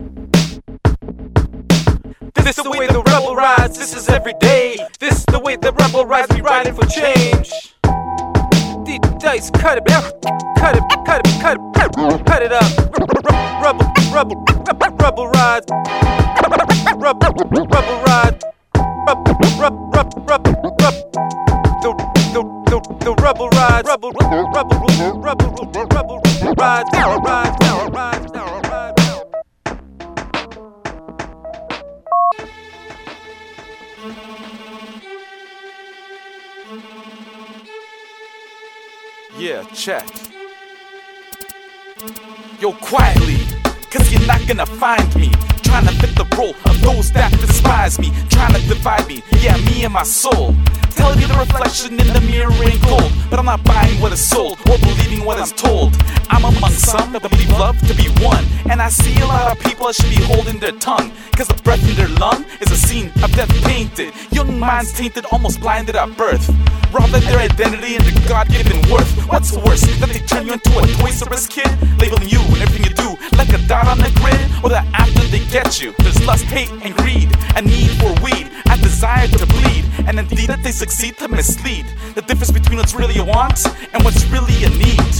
This is the way the rebel rides, this is every day. This is the way the rebel rides, we riding for change. The dice, cut it, cut it, cut it, cut it, cut it up. Rebel, rebel, rebel rides. Rebel, rebel rides. Rebel, rebel, rebel, rebel, rebel. The, the, the, the rebel rides. Rebel, rebel, rebel, rebel, rebel rides. Rebel rides, rebel rides, rebel rides. Yeah, check. Yo, quietly, cause you're not gonna find me trying to fit the role of those that despise me, trying to divide me, yeah, me and my soul. Telling me the reflection in the mirror ain't gold, but I'm not buying what is sold or believing what is told. I'm among some that believe love to be one, and I see a lot of people that should be holding their tongue, cause the breath in their lung is a scene of death painted. Young minds tainted, almost blinded at birth, robbed of their identity and their God-given worth. What's worse, that they turn you into a Toys R Us kid, labeling you and everything you do like a dot on the grid, or that after they get you, there's lust, hate, and greed, a need for weed, a desire to bleed, and indeed that they succeed to mislead the difference between what's really a want and what's really a need.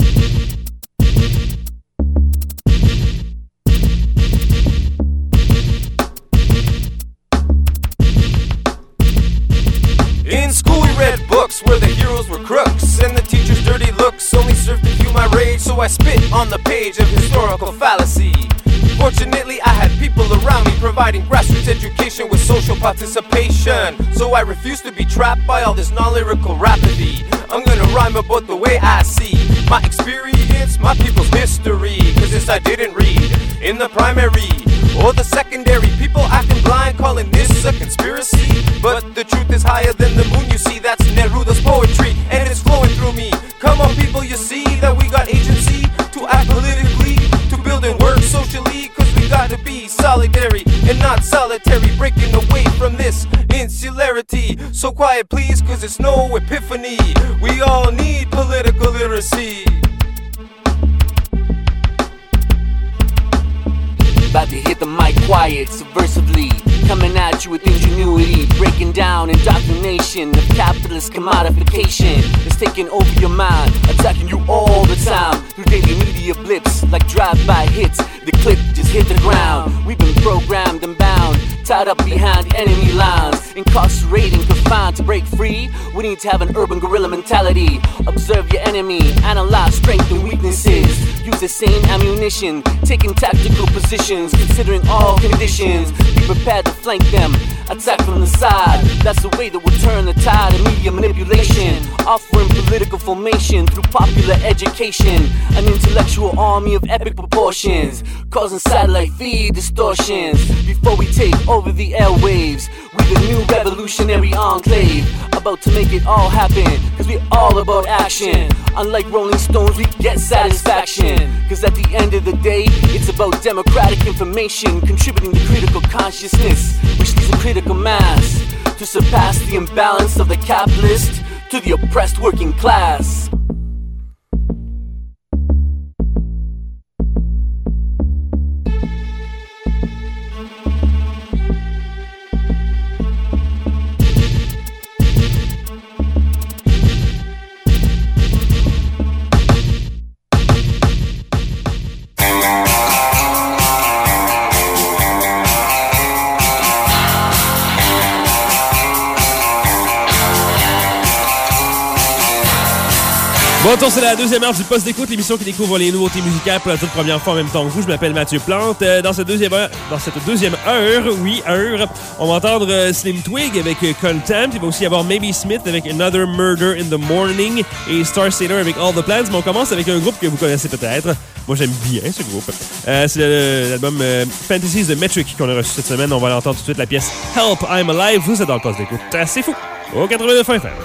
In school we read books where the heroes were crooks, and the teacher's dirty looks only served to fuel my rage, so I spit on the page of historical fallacy. Fortunately, I had people around me providing grassroots education with social participation, so I refuse to be trapped by all this non-lyrical rapidity. I'm gonna rhyme about the way I see my experience, my people's history, cause this I didn't read in the primary or the secondary. People acting blind, calling this a conspiracy, but the truth is higher than the moon, you see. That's Neruda's poetry, and it's flowing through me. Come on people, you see that we got agency to act politically, to build and work socially, cause we gotta be solidary and not solitary, breaking away from this insularity. So quiet please, cause it's no epiphany, we all need political literacy. About to hit the mic quiet, subversively, coming at you with ingenuity, breaking down indoctrination of capitalist commodification. It's taking over your mind, attacking you all the time through daily media blips like drive-by hits. The clip just hit the ground. We've been programmed and bound, tied up behind enemy lines, incarcerated, confined. To break free, we need to have an urban guerrilla mentality. Observe your enemy, analyze strengths and weaknesses, use the same ammunition, taking tactical positions, considering all conditions. Be prepared to flank them, attack from the side. That's the way that we'll turn the tide of media manipulation, offering political formation through popular education, an intellectual army of epic proportions, causing satellite feed distortions. Before we take over the airwaves, we the new revolutionary enclave, about to make it all happen, cause we all about action. Unlike Rolling Stones, we get satisfaction, cause at the end of the day, it's about democratic information, contributing to critical consciousness, which leads a critical mass to surpass the imbalance of the capitalist to the oppressed working class. Bonjour, c'est la deuxième heure du Poste d'écoute, l'émission qui découvre les nouveautés musicales pour la toute première fois en même temps que vous. Je m'appelle Mathieu Plante. Dans cette deuxième heure, dans cette deuxième heure, oui, heure, on va entendre Slim Twig avec Contempt. Il va aussi y avoir Maybe Smith avec Another Murder in the Morning et Star Sailor avec All the Plans. Mais on commence avec un groupe que vous connaissez peut-être. Moi, j'aime bien ce groupe. Euh, c'est le, l'album euh, Fantasies de Metric qu'on a reçu cette semaine. On va l'entendre tout de suite, la pièce Help, I'm Alive. Vous êtes dans le Poste d'écoute. C'est fou. Au quatre-vingt-neuf F M.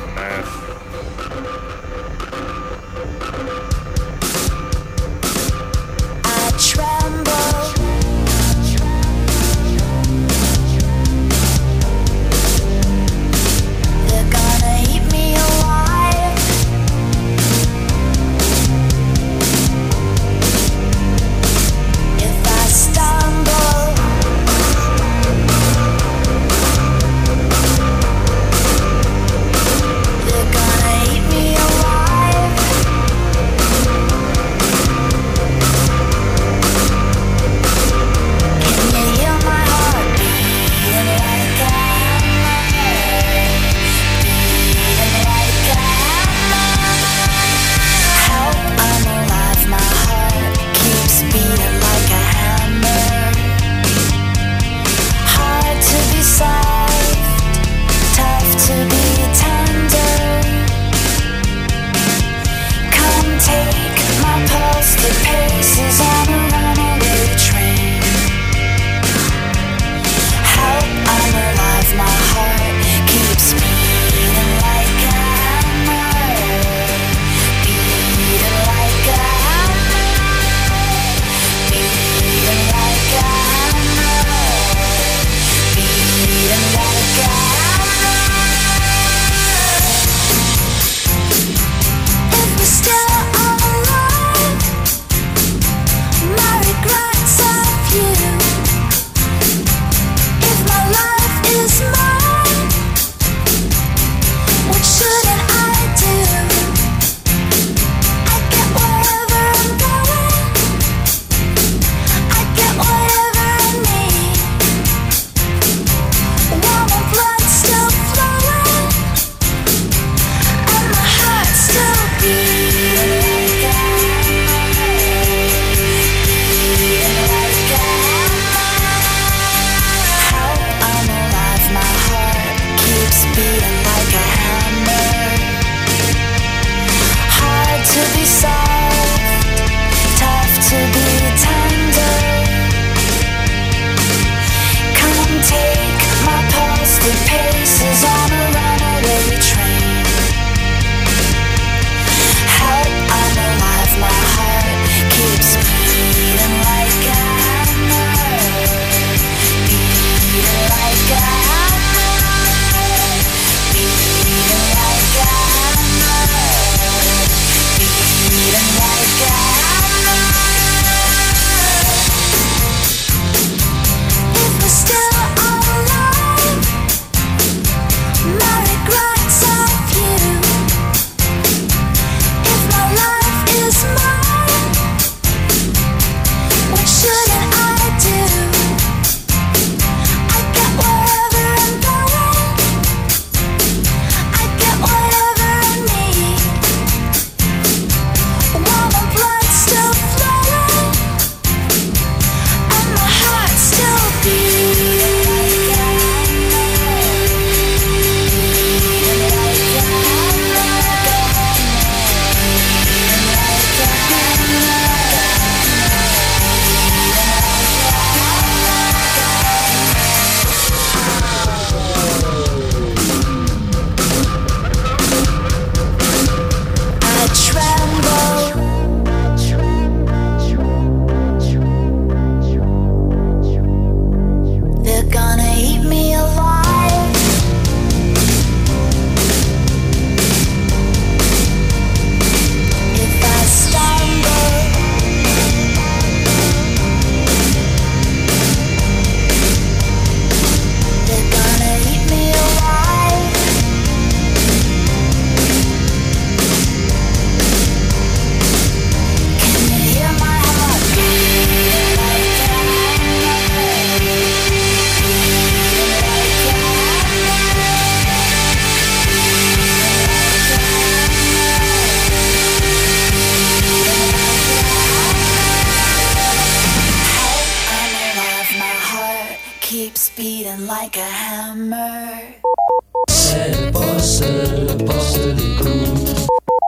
like a hammer. C'est le boss, le boss d'écoute.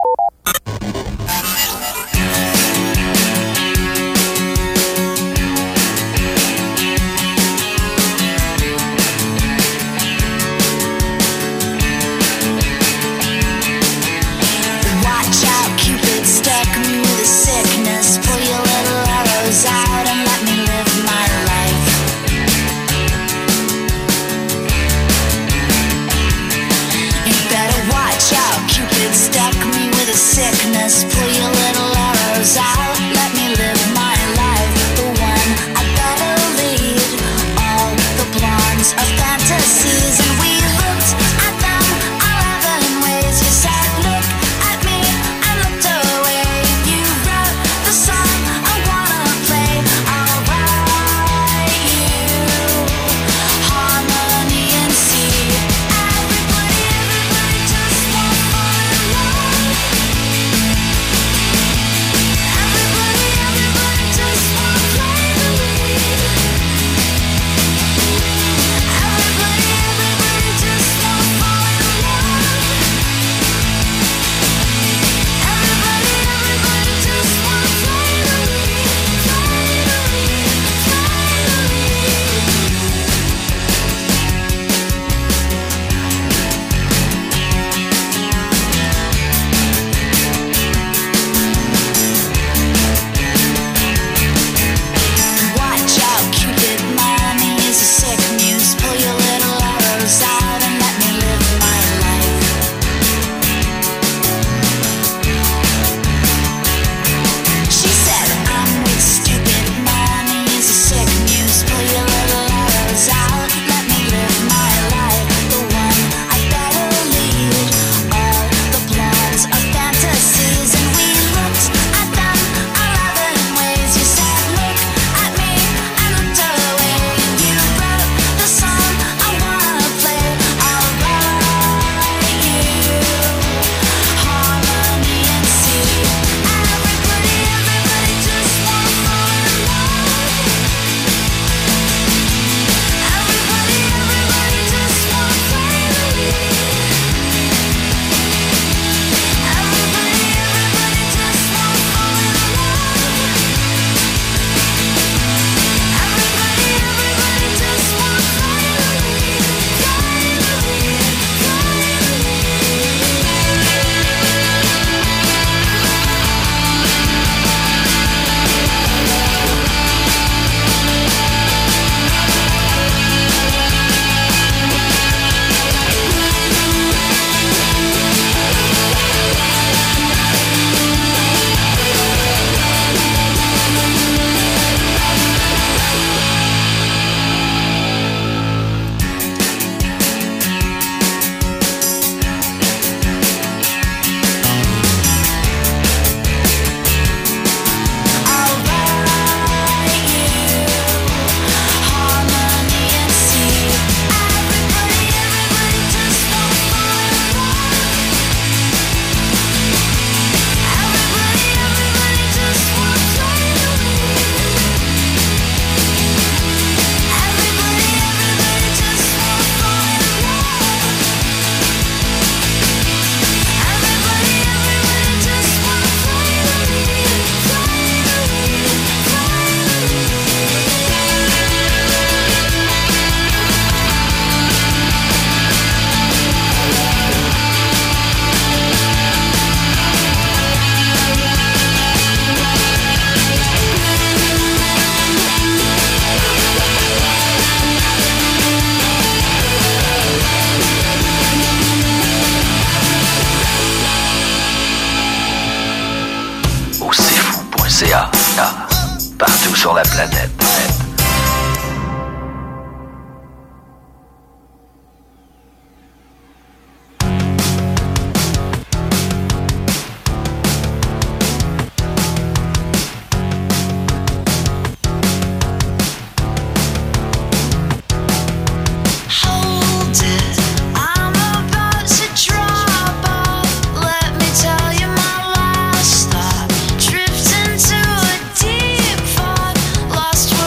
C A, partout sur la planète. Lost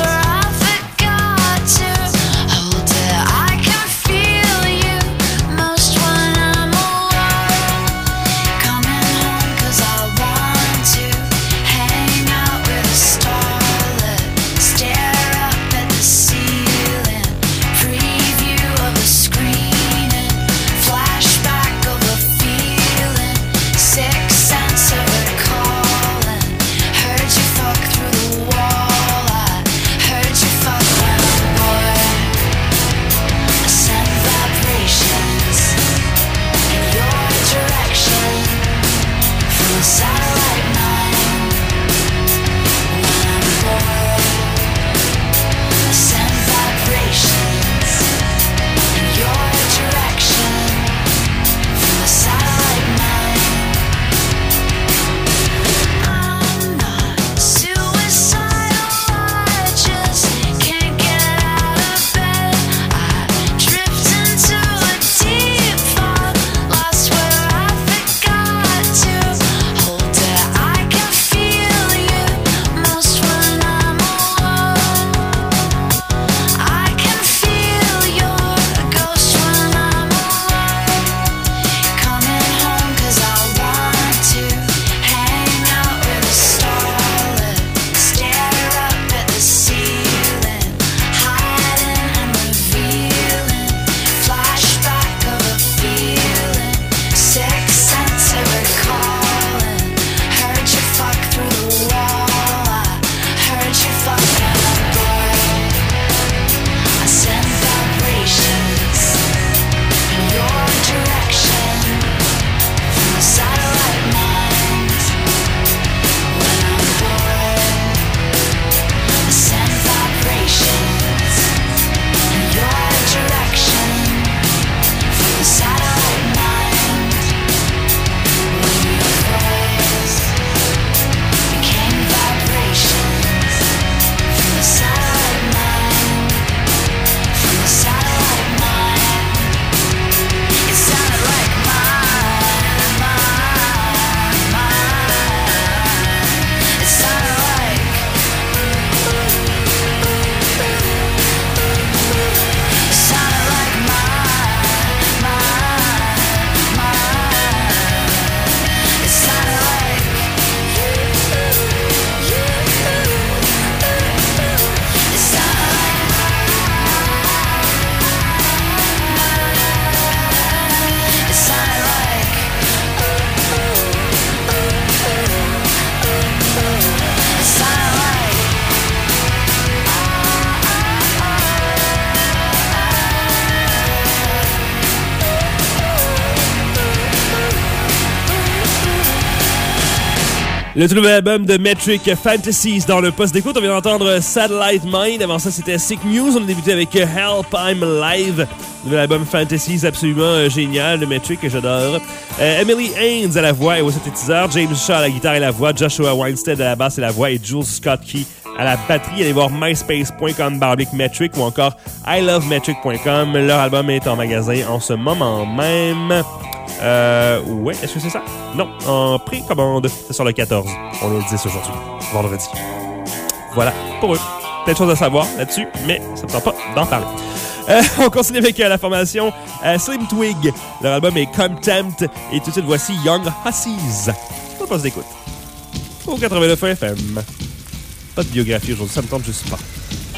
Le tout nouvel album de Metric, Fantasies, dans le poste d'écoute. On vient d'entendre Satellite Mind. Avant ça, c'était Sick News. On a débuté avec Help, I'm Live. Le nouvel album Fantasies, absolument euh, génial. De Metric, que j'adore. Euh, Emily Haynes à la voix et au synthétiseur. James Shaw à la guitare et la voix. Joshua Weinstead à la basse et la voix. Et Jules Scott Key à la batterie. Allez voir myspace point com barbic Metric ou encore I love metric point com. Leur album est en magasin en ce moment même. Euh, ouais, est-ce que c'est ça? Non, en précommande. C'est sur le quatorze. On est le dix aujourd'hui, vendredi. Voilà, pour eux. Plein de choses à savoir là-dessus, mais ça me tente pas d'en parler. Euh, on continue avec euh, la formation euh, Slim Twig. Leur album est Contempt. Et tout de suite, voici Young Hussies. On passe d'écoute. Au quatre-vingt-neuf F M. Pas de biographie aujourd'hui, ça me tente juste pas.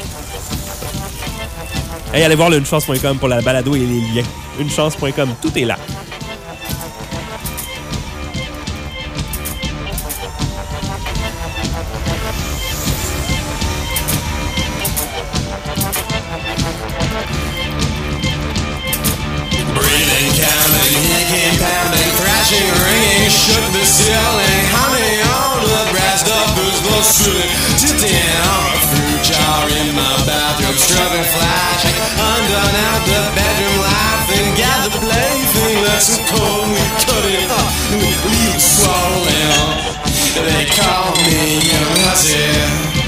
Hey, allez voir le unechance point com pour la balado et les liens. unechance point com, tout est là. Ringing, shook the ceiling, humming on the brass, the booze blows through, tilting on a fruit jar in my bathroom, struggling, flashing, undone out the bedroom, laughing, got the plaything that's so cold, we cut it up, we leave swollen, they call me Young Hussy,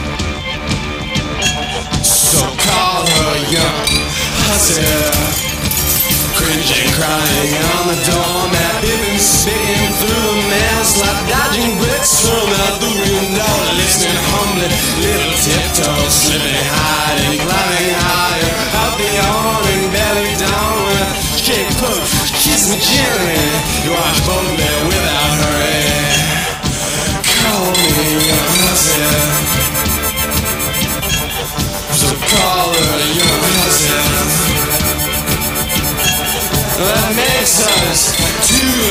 so call her Young Hussy. Cringing, crying on the doormat, bipping, spitting through the mail slot, dodging bricks from out the window, listening humbly, little tiptoes, slipping, hiding, climbing higher, out the awning, belly down, shake, poke, kiss me gently, you watch boldly without hurry, call me Young Hussy, so call her Young Hussy. That makes us two,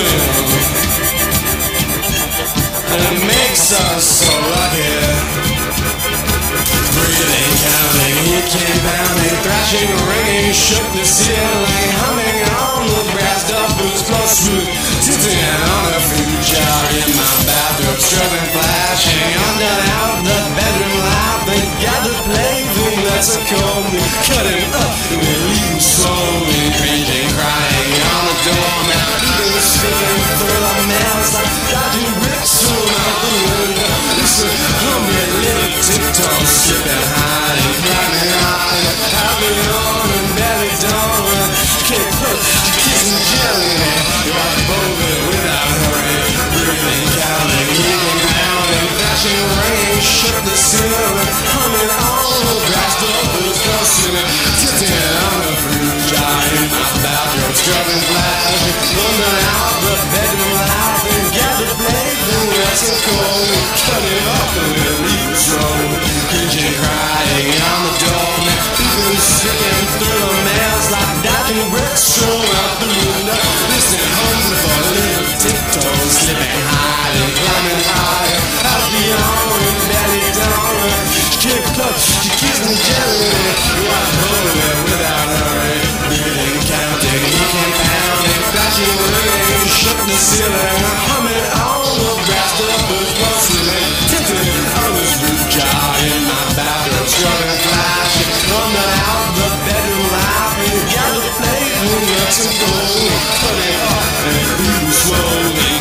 and it makes us so lucky. Breathing, counting, heat pounding, thrashing, ringing, shook the ceiling, humming on the brass, the boots close through, tilting on a food jar in my bathroom, struggling, flashing, undone out the bedroom laughing, got the plaything that's a cold, we cut it up, and we leave slowly, cringing, crying on the doormat, even sticking through the mails like dodging bricks from out the window. Listen, hungry little tiptoes, slipping, hiding, climbing high, happy on and belly down. Can't put your kiss and jelly, you are boldly without hurry, breathing, counting, kicking, pounding, flashing, ringing, shook the ceiling, humming on the grass, the blues go singing, tilting on the fruit jar in my bathroom, struggling, flashing, running out the bedroom, laughing, got the plaything that's so cold, cut it up and we'll leave it slow, cringing, crying on the doormat, people sticking through the mails like dodging bricks thrown out the window, listening hungry for little tiptoes, slipping, hiding, climbing higher, out beyond and belly down, kick clutch, you kiss me gently, you are holding without hurry, breathing, counting, he came pounding, flashing, ringing, shook the ceiling, humming on the grass, the birds were swimming, tilting on this roof jar in my bathroom, struggling, flashing, running out the bedroom, laughing, got the plaything that's a gold, cut it off and blew slowly.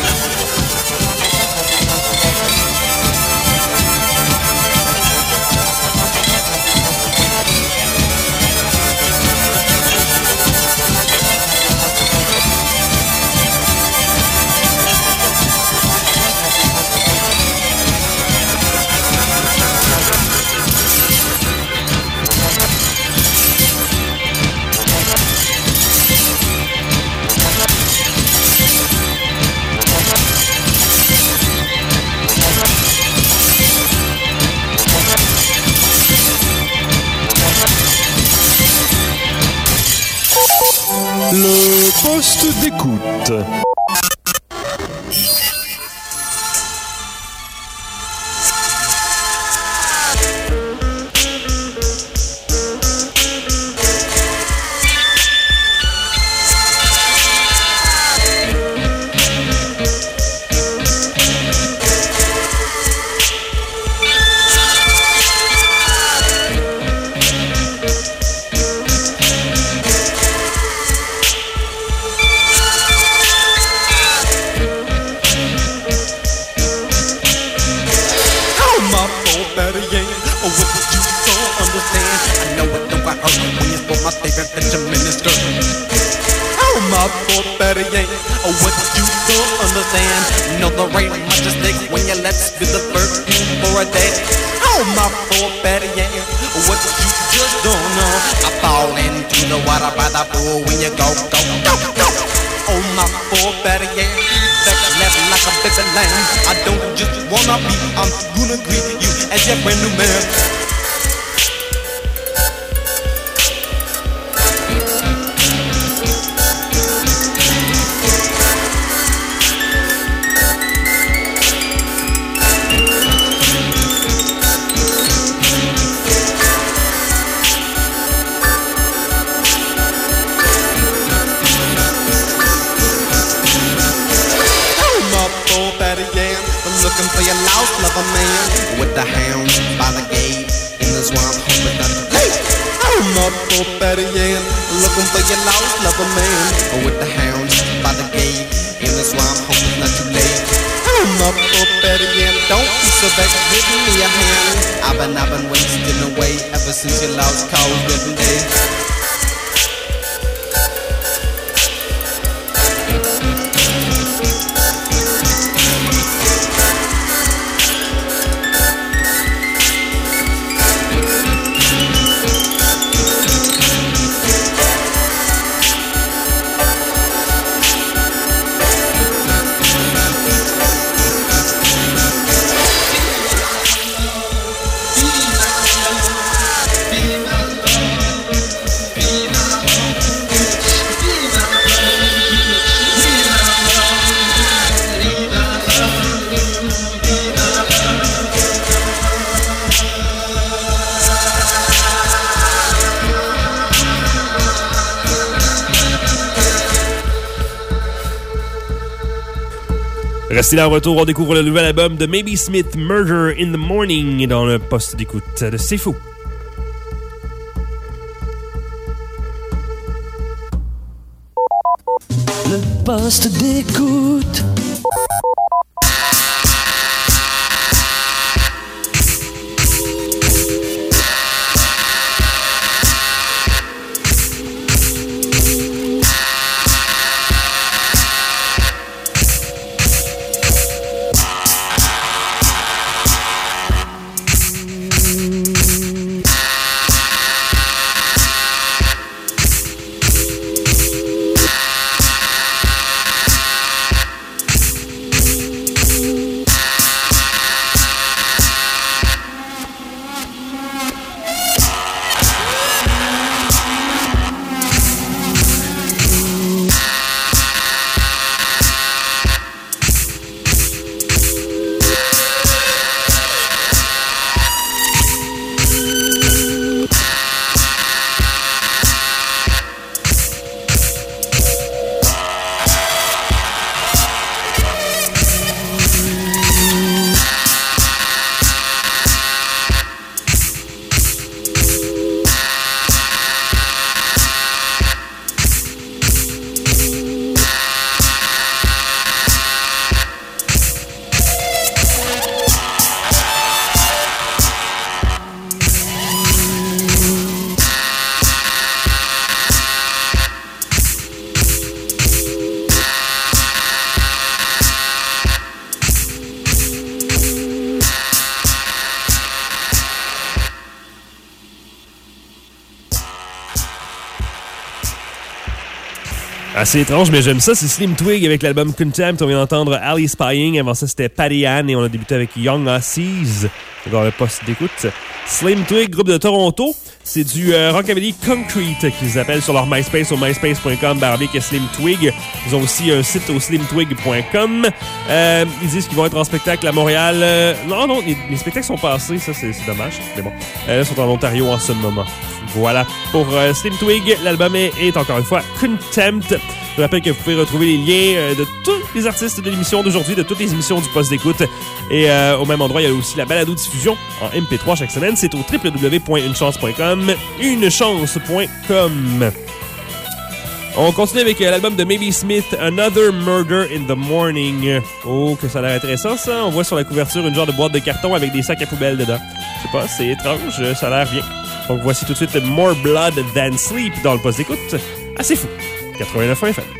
Le poste d'écoute. bigger than your minister. Oh, my poor Betty Ann, oh, what you don't understand. No, there ain't much at stake when you let spit the perfume for a day. Oh, my poor Betty Ann, what you just don't know. I fall into the water by the pool when you go, go, go, go. Oh, my poor Betty Ann, back left like a baby lamb. I don't just wanna be, I'm gonna greet you as your brand new man. Looking for your lost lover man with the hounds by the gate in the swamp, hoping not to late. I'm up for Betty Ann, looking for your lost lover man with the hounds by the gate in the swamp, hoping not too late. I'm up for Betty Ann, don't be so back, give me a hand. I've been, I've been wasting away ever since your lost cause every day. Restez là, en retour, on découvre le nouvel album de Maybe Smith, Murder in the Morning, dans le poste d'écoute de C'est Fou. Le poste d'écoute. Assez étrange, mais j'aime ça. C'est Slim Twig avec l'album Contempt. On vient d'entendre Ali Spying. Avant ça, c'était Patty Ann et on a débuté avec Young Hussies dans le poste d'écoute. Slim Twig, groupe de Toronto. C'est du euh, rockabilly concrete qu'ils appellent sur leur MySpace au myspace point com baroblique Slim Twig. Ils ont aussi un site au slim twig point com. Euh, ils disent qu'ils vont être en spectacle à Montréal. Euh, non, non, les, les spectacles sont passés. Ça, c'est, c'est dommage. Mais bon, euh, ils sont en Ontario en ce moment. Voilà pour euh, Slim Twig. L'album est, est encore une fois Contempt. Je vous rappelle que vous pouvez retrouver les liens euh, de tous les artistes de l'émission d'aujourd'hui, de toutes les émissions du poste d'écoute. Et euh, au même endroit, il y a aussi la balado-diffusion en M P trois chaque semaine. C'est au w w w point une chance point com, une chance point com. On continue avec euh, l'album de Maybe Smith, Another Murder in the Morning. Oh, que ça a l'air intéressant, ça. On voit sur la couverture une genre de boîte de carton avec des sacs à poubelle dedans. Je sais pas, c'est étrange, ça a l'air bien. Donc voici tout de suite More Blood Than Sleep dans le poste d'écoute. Assez fou. quatre-vingt-neuf F M.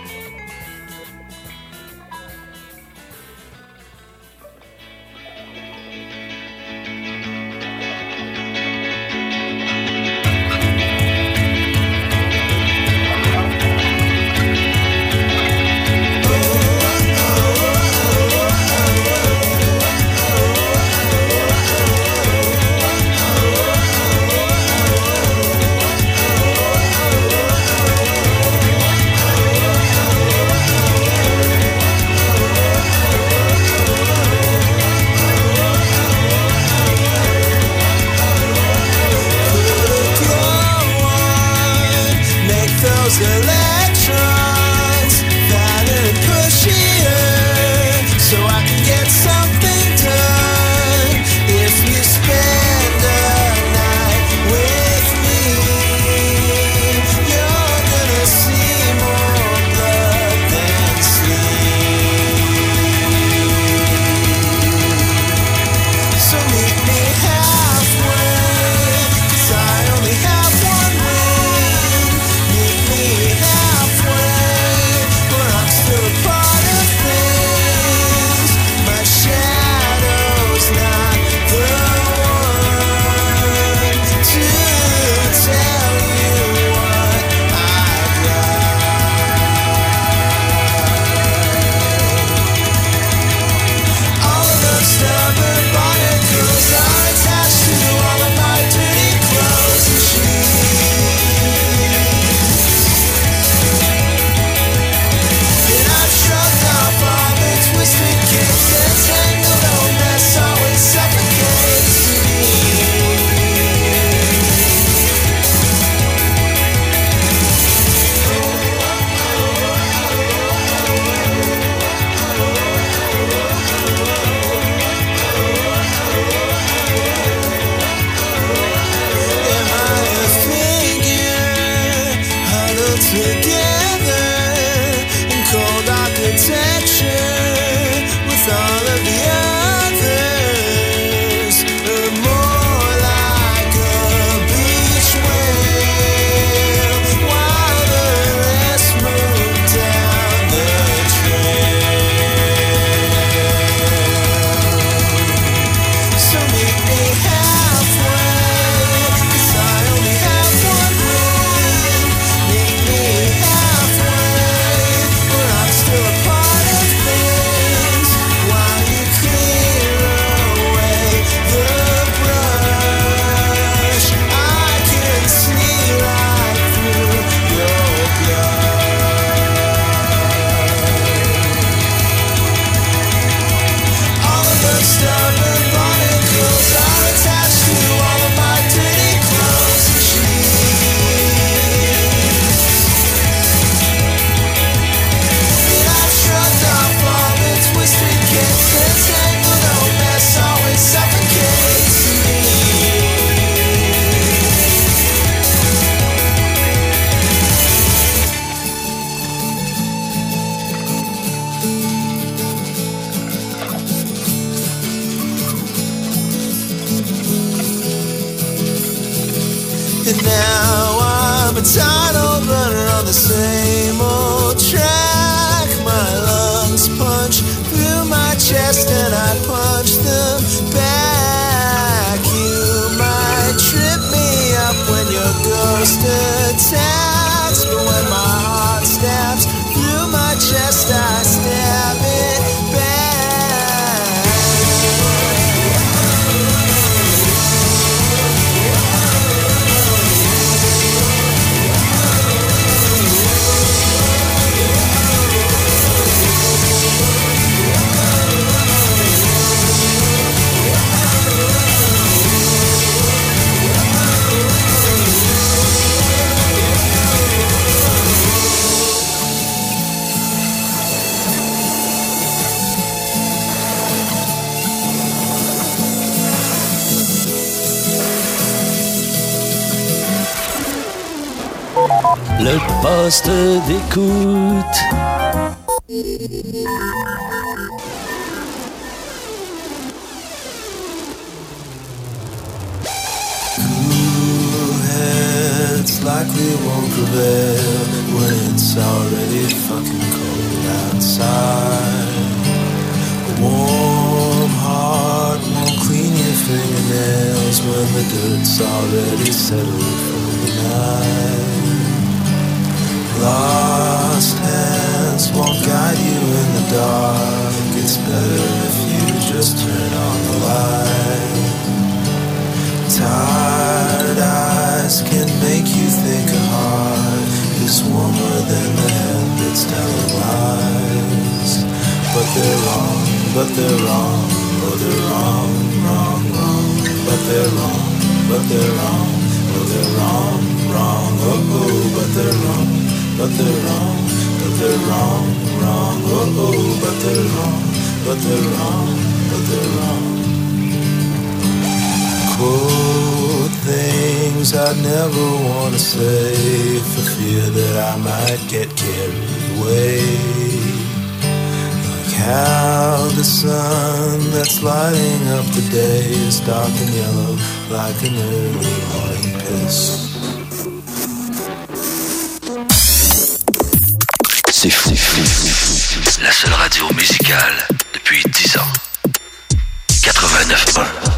And now I'm a tunnel runner on the same old track. My lungs punch through my chest and I punch them back. You might trip me up when your ghost attacks, but when my heart stabs through my chest, I stab it back. Le poste d'écoute. avail when it's already fucking cold outside. A warm heart won't clean your fingernails when the dirt's already settled for the night. Lost hands won't guide you in the dark. It's better if you just turn on the light. Tired eyes can make you think a heart is warmer than the head that's telling lies. But they're wrong, but they're wrong, oh they're wrong, wrong, wrong. But they're wrong, but they're wrong, oh they're wrong, wrong, oh oh. But they're wrong, but they're wrong, but they're wrong, wrong, oh oh. But they're wrong, but they're wrong, but they're wrong. Quote things I'd never want to say for fear that I might get carried away. Like how the sun that's lighting up the day is dark and yellow like an early morning piss. C'est fou, fou, fou, la seule radio musicale depuis dix ans. quatre-vingt-neuf point un.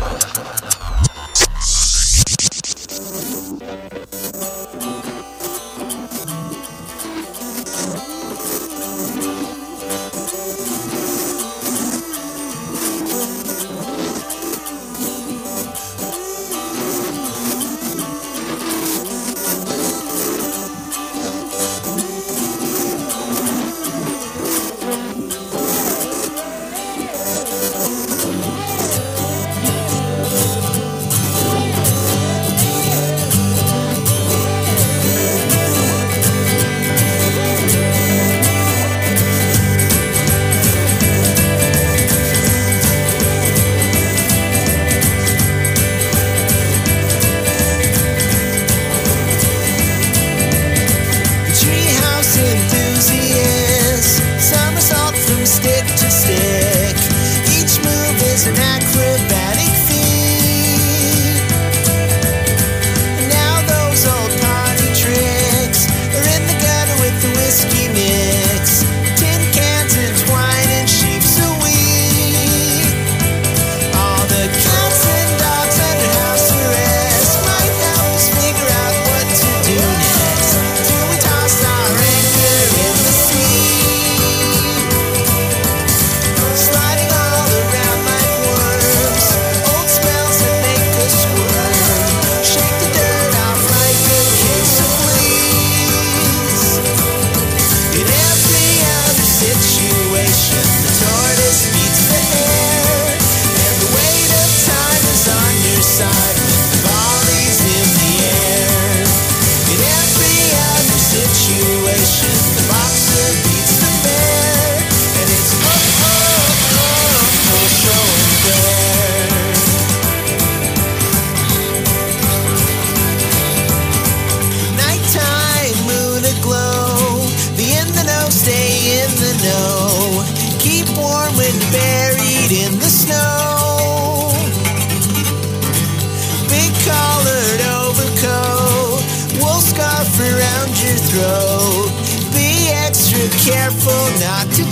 Careful not to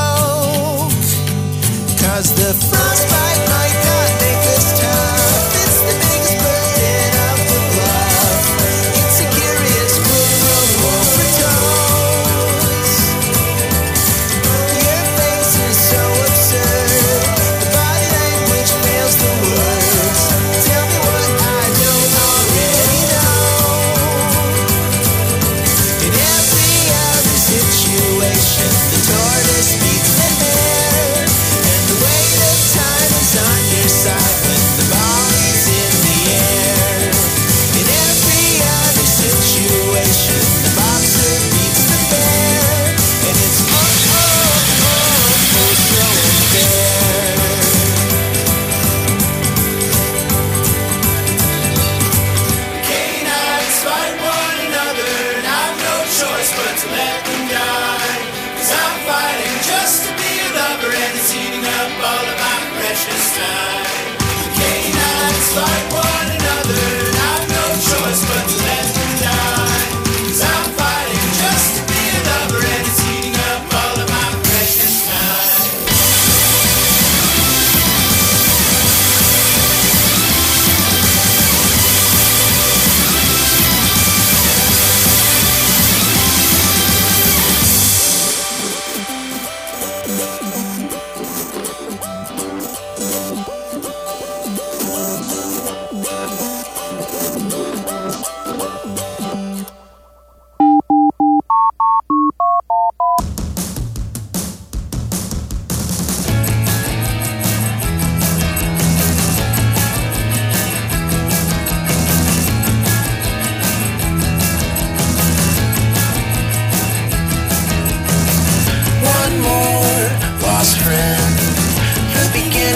choke, 'cause the frostbite might not make us tough. It's the biggest burden of the bluff. It's a curious quid pro quo for toes. Your face is so absurd, the body language fails the words. Tell me what I don't already know. In every other situation, the tortoise beats the hare, and the weight of time is on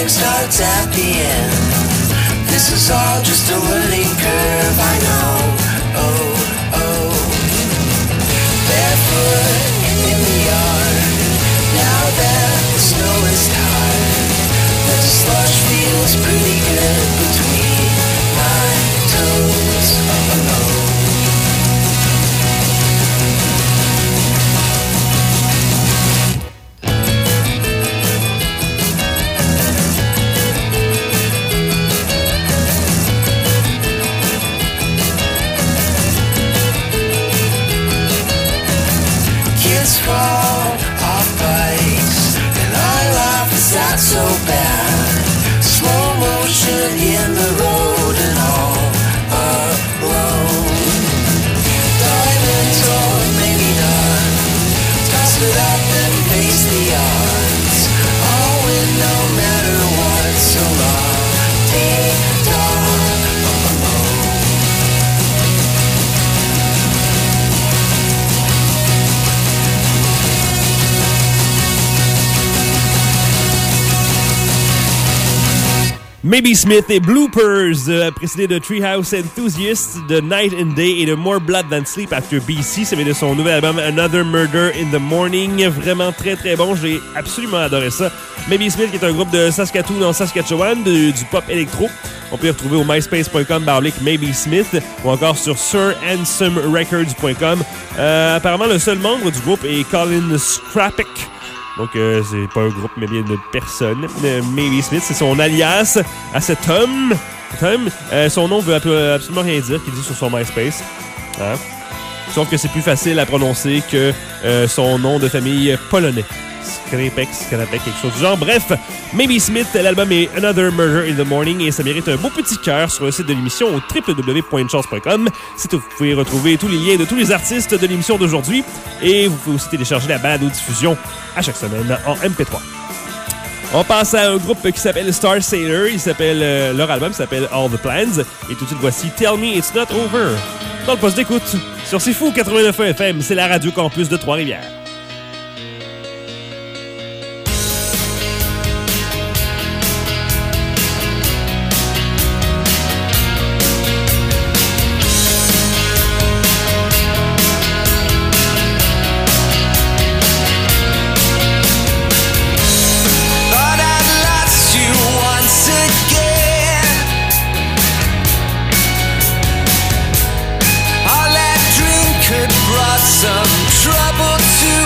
work starts at the end. This is all just a learning curve, I know. Oh, oh. Barefoot in the yard, now that the snow is tired, the slush feels pretty good between my toes. Oh, oh. Fall off bikes, and I laugh, it's not so bad. Slow motion in the road and all alone. Diamonds or maybe not. Toss it up and face the odds. I'll win no matter what. So long, take off. Maybe Smith et Bloopers, euh, précédé de Treehouse Enthusiast, de Night and Day et de More Blood Than Sleep After B C. Ça vient de son nouvel album Another Murder in the Morning. Vraiment très très bon, j'ai absolument adoré ça. Maybe Smith qui est un groupe de Saskatoon en Saskatchewan, de, du pop électro. On peut y retrouver au myspace point com barre oblique Maybe Smith ou encore sur sir handsome records point com. Euh, apparemment, le seul membre du groupe est Colin Scrappick. Donc, euh, c'est pas un groupe, mais bien une personne. Euh, Maybe Smith, c'est son alias à cet homme. Tom. Euh, son nom veut absolument rien dire, qu'il dit sur son MySpace. Hein? Sauf que c'est plus facile à prononcer que euh, son nom de famille polonais. Skrapek, Skrapek, quelque chose du genre. Bref, Maybe Smith, l'album est Another Murder in the Morning et ça mérite un beau petit cœur sur le site de l'émission au w w w point une chance point com. C'est où vous pouvez retrouver tous les liens de tous les artistes de l'émission d'aujourd'hui et vous pouvez aussi télécharger la balade ou diffusion à chaque semaine en M P trois. On passe à un groupe qui s'appelle Star Sailor. Il s'appelle, euh, leur album s'appelle All the Plans. Et tout de suite, voici Tell Me It's Not Over. Dans le poste d'écoute, sur C'est Fou quatre-vingt-neuf F M, c'est la radio campus de Trois-Rivières. Some trouble to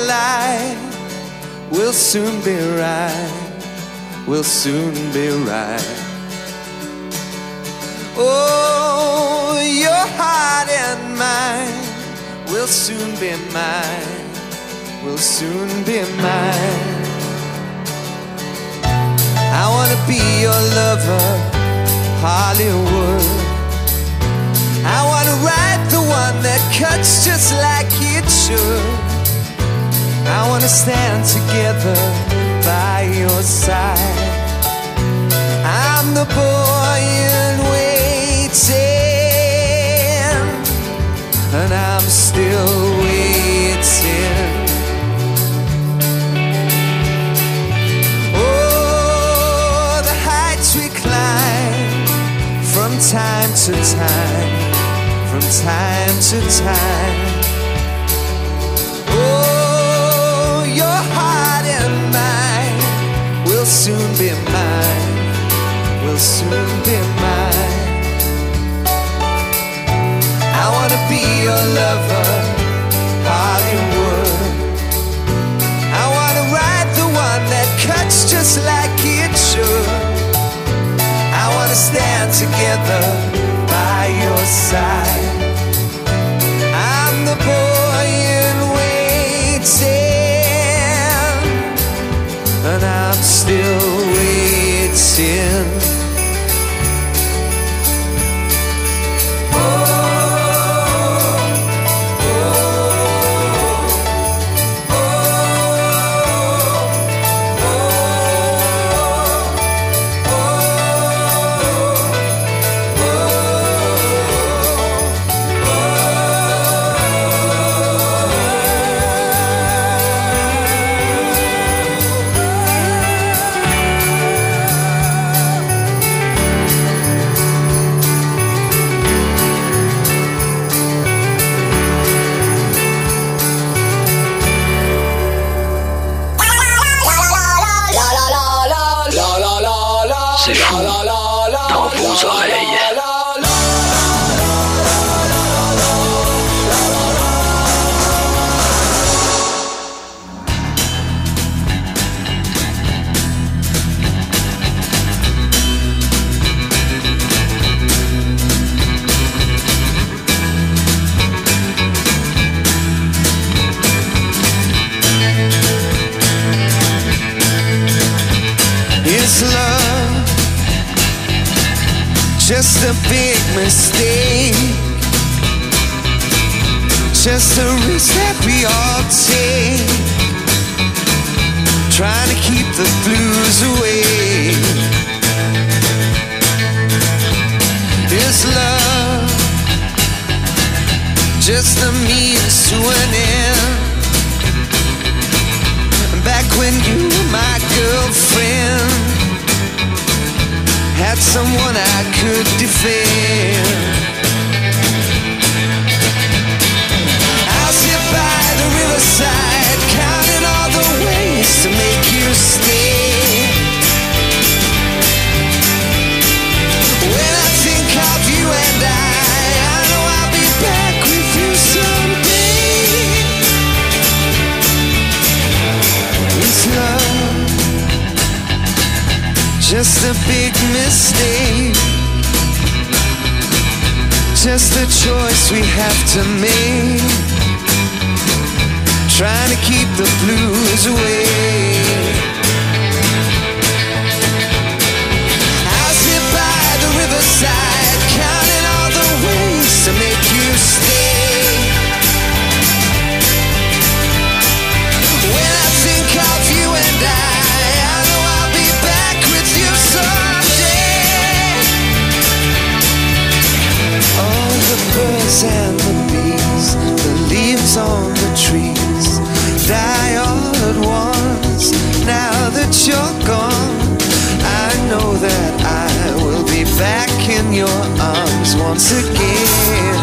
light. We'll soon be right. We'll soon be right. Oh, your heart and mine will soon be mine. Will soon be mine. I wanna be your lover, Hollywood. I wanna write the one that cuts just like it should. I wanna stand together by your side. I'm the boy in waiting, and I'm still waiting. Oh, the heights we climb from time to time, from time to time. Oh, your heart and mine will soon be mine, will soon be mine. I wanna be your lover, Hollywood. I wanna write the one that cuts just like it should. I wanna stand together by your side. I'm the boy in waiting, and I'm still waiting. C'est fou dans vos oreilles. Is love just a big mistake? Just a risk that we all take, trying to keep the blues away. Is love just a means to an end? Back when you were my girlfriend, had someone I could defend. I'll sit by the riverside, counting all the ways to make you stay. When I think of you and I, I know I'll be back with you someday. It's love just a big mistake? Just a choice we have to make, trying to keep the blues away. I'll sit by the riverside, counting all the ways to make you stay. When I think of you and I, I know I'll be back with you someday. Oh, the birds and the bees, the leaves on the trees, die all at once. Now that you're gone, I know that I will be back in your arms once again.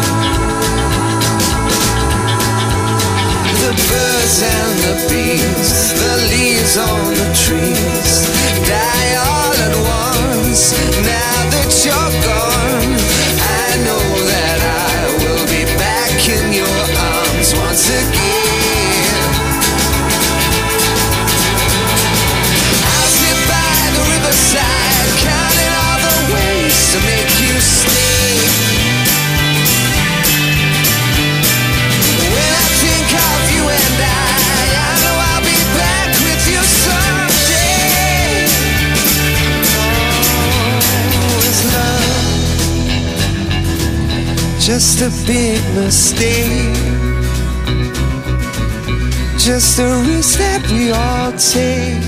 The birds and the bees, the leaves on the trees, die all at once. Now that you're gone, I know that I will be back in your arms once again. just a big mistake. Just a risk that we all take,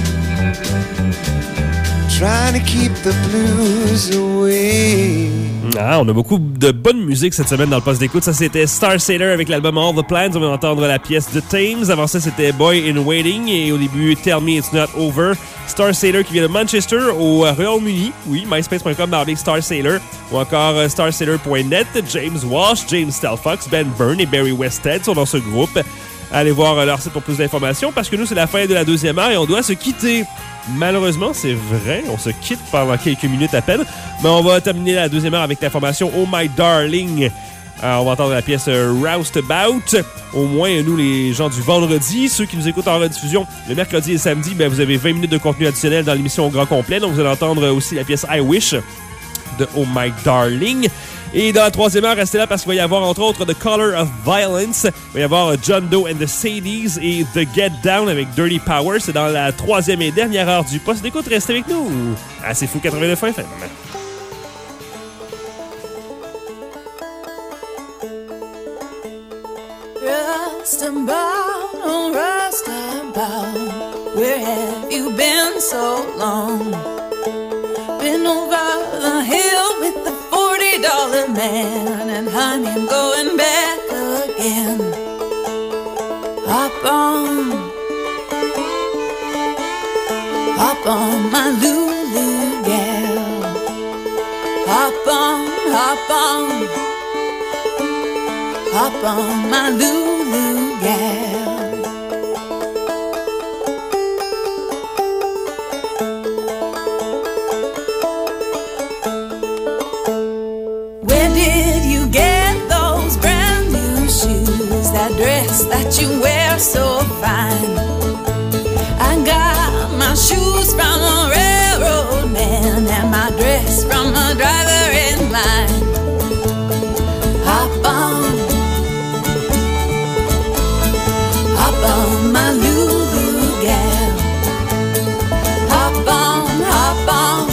trying to keep the blues away. Ah, on a beaucoup de bonne musique cette semaine dans le poste d'écoute. Ça, c'était Star Sailor avec l'album All the Plans. On va entendre la pièce The Thames. Avant ça, c'était Boy in Waiting. Et au début, Tell Me It's Not Over. Star Sailor qui vient de Manchester au Royaume-Uni. Oui, myspace point com barre Star Sailor. Ou encore uh, star sailor point net. James Walsh, James Stelfox, Ben Byrne et Barry Westhead sont dans ce groupe. Allez voir leur site pour plus d'informations parce que nous, c'est la fin de la deuxième heure et on doit se quitter. Malheureusement, c'est vrai, on se quitte pendant quelques minutes à peine, mais on va terminer la deuxième heure avec la formation Oh My Darling. Alors, on va entendre la pièce euh, Roustabout. Au moins, nous, les gens du vendredi, ceux qui nous écoutent en rediffusion le mercredi et le samedi, ben, vous avez vingt minutes de contenu additionnel dans l'émission au grand complet. Donc, vous allez entendre aussi la pièce I Wish de Oh My Darling. Et dans la troisième heure, restez là parce qu'il va y avoir entre autres The Color of Violence. Il va y avoir John Doe and the Sadies et The Get Down avec Dirty Power. C'est dans la troisième et dernière heure du poste d'écoute. Restez avec nous. Ah, c'est fou quatre-vingt-neuf F M. Rustabout, oh Rustabout, where have you been so long? Been over the hill with the forty dollar man, and honey, I'm going back again. Hop on, hop on, my Lulu gal. Hop on, hop on, hop on, my Lulu gal. Dress that you wear so fine. I got my shoes from a railroad man and my dress from a driver in line. Hop on, hop on, my Lulu gal. Hop on, hop on,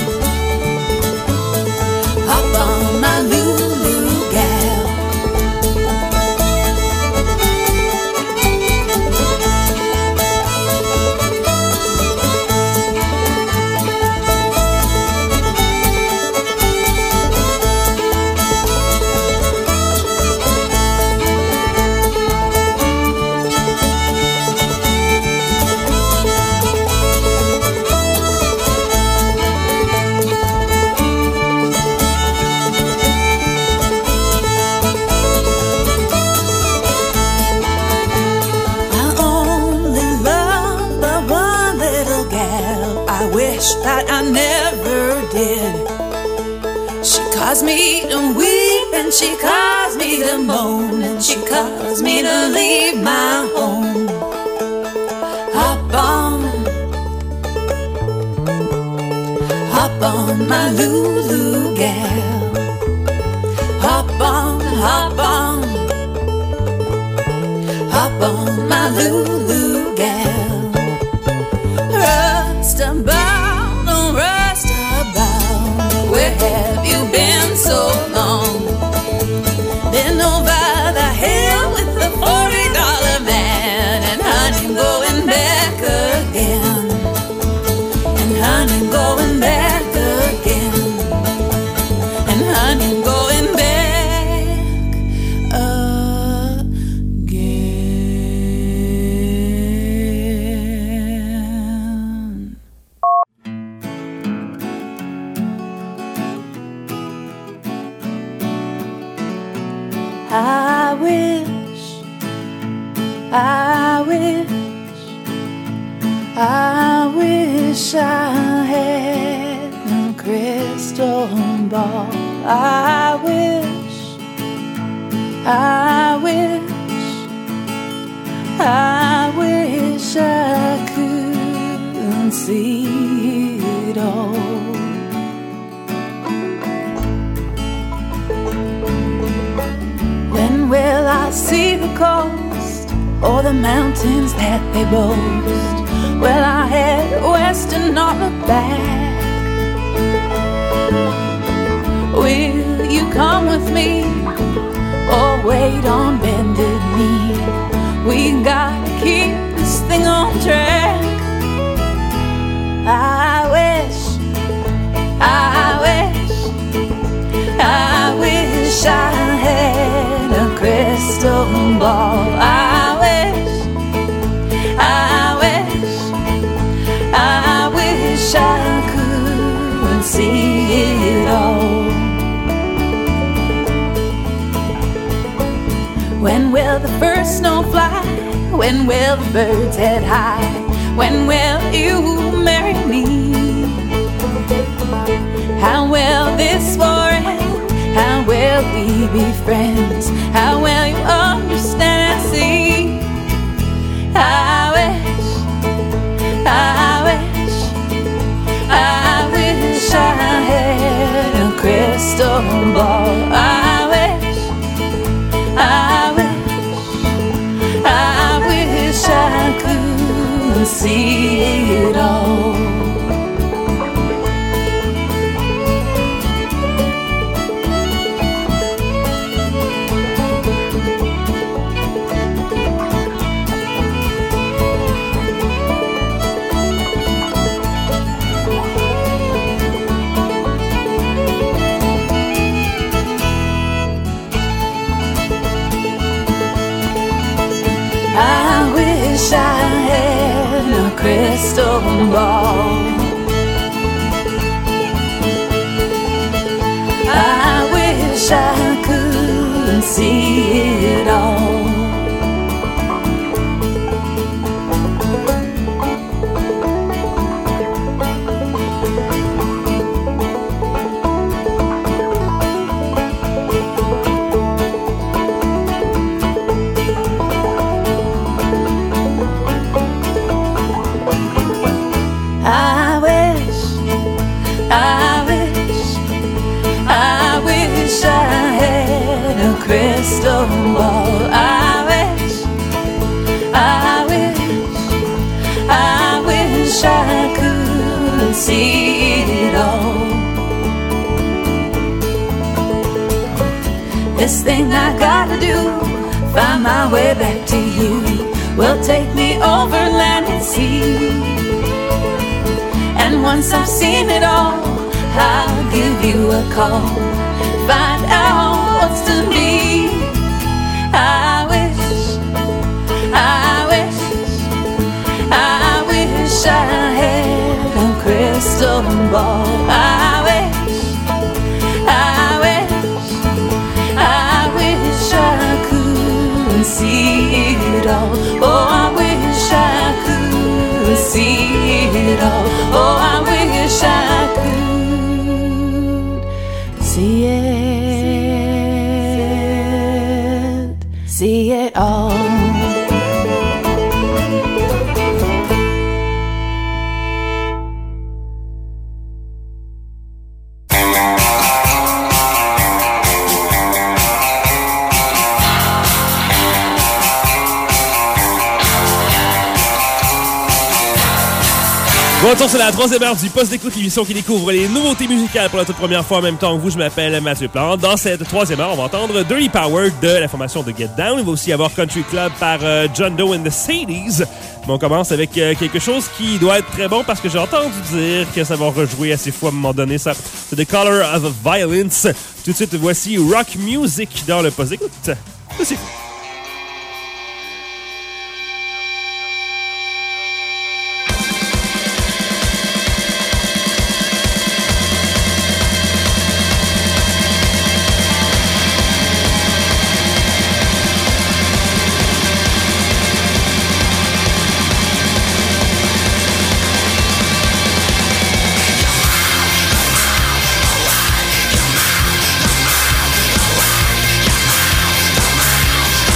hop on, my Lulu gal. That I never did. She caused me to weep and she caused me to moan and she caused me to leave my home. Hop on, hop on, my Lulu gal. Hop on, hop on, hop on, my Lulu gal. Rustabout, oh Rustabout, where have you been so long? Been over the hill with the forty dollar man, and honey, I'm going back again. And honey, I'm going back again. And honey, I'm going back I wish, I wish, I wish I had a crystal ball. I wish, I wish, I wish I could see it all. When will I see the coast or the mountains that they boast? Will I head west and not look back? Will you come with me or wait on bended knee. We gotta keep this thing on track. I wish, I wish, I wish I had a crystal ball. I wish, I wish, I wish I could see it all. When will the first snow fly? When will the birds head high? When will you marry me? How will this war end? How will we be friends? How will you understand and see? I wish, I wish, I wish I had a crystal ball. I wish, I wish, I wish I could see it all. I wish I had a crystal ball. I wish I could see it all. I wish, I wish, I wish I had a crystal ball. I wish, I wish, I wish I could see it all. This thing I gotta do, find my way back to you, will take me over land and sea. And once I've seen it all, I'll give you a call, find out what's to be. I wish, I wish, I wish I had a crystal ball. I wish, I wish, I wish I could see it all. Oh, I wish I could see it all. Oh, I wish I could see it, see it all. Bon, retour sur la troisième heure du poste d'écoute, l'émission qui découvre les nouveautés musicales pour la toute première fois en même temps que vous. Je m'appelle Mathieu Plante. Dans cette troisième heure, on va entendre Dirty Power de la formation de Get Down. Il va aussi y avoir Country Club par euh, John Doe and the Sadies. Mais on commence avec euh, quelque chose qui doit être très bon parce que j'ai entendu dire que ça va rejouer assez fois à un moment donné. Ça, c'est The Color of Violence. Tout de suite, voici Rock Music dans le poste d'écoute. C'est Come on.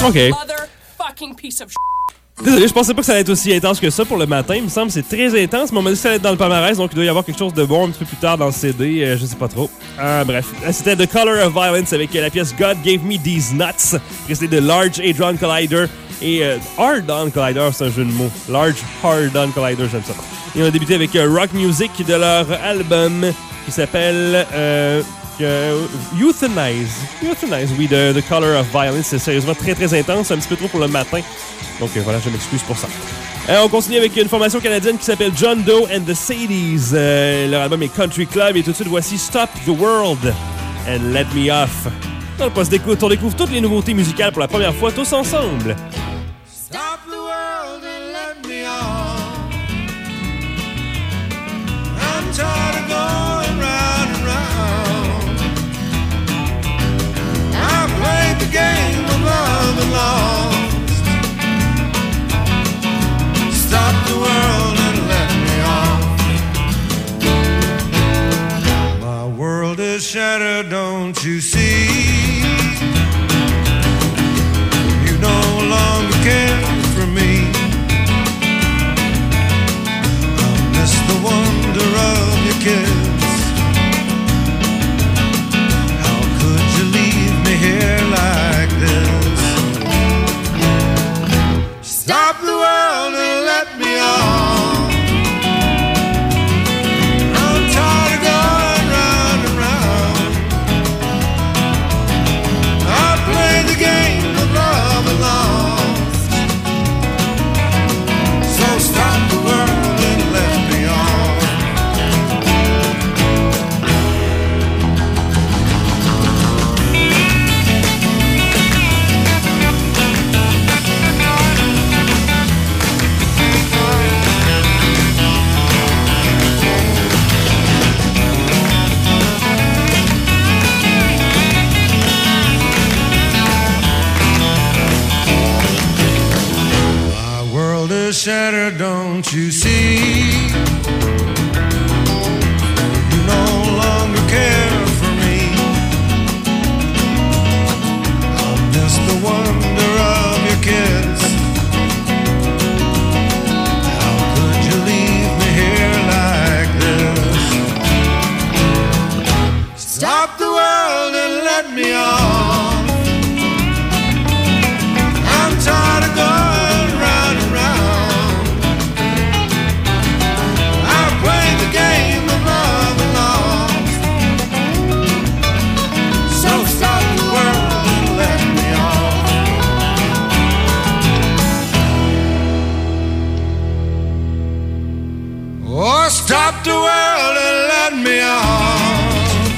OK. Motherfucking piece of shit. Désolé, je pensais pas que ça allait être aussi intense que ça pour le matin. Il me semble que c'est très intense, mais on m'a dit que ça allait être dans le palmarès, donc il doit y avoir quelque chose de bon un petit peu plus tard dans le C D. Euh, je sais pas trop. Euh, bref, c'était The Color of Violence avec la pièce God Gave Me These Nuts, précédé de Large Hadron Collider et euh, Hardon Collider, c'est un jeu de mots. Large Hardon Collider, j'aime ça. Et on a débuté avec euh, Rock Music de leur album qui s'appelle euh, euh, Euthanize. Euthanize, oui, de The Color of Violence. C'est sérieusement très très intense, un petit peu trop pour le matin. Donc euh, voilà, je m'excuse pour ça. Euh, on continue avec une formation canadienne qui s'appelle John Doe and the Sadies. Euh, leur album est Country Club et tout de suite voici Stop the World and Let Me Off. Dans le poste d'écoute, on découvre toutes les nouveautés musicales pour la première fois tous ensemble. Stop the world and let me off. I'm tired of going round and round. I've played the game of love and lost. Stop the world and let me off. My world is shattered, don't you see? You no longer care for me. I miss the wonder of your kiss. How could you leave me here like this? Stop the world and let me off. I'm tired of going round and round. I played the game of love and lost. So stop the world and let me off. Shattered, don't you see? You no longer care for me. I miss the wonder of your kiss. How could you leave me here like this? Stop the world and let me off. I'm tired of going round and round. Stop the world and let me off.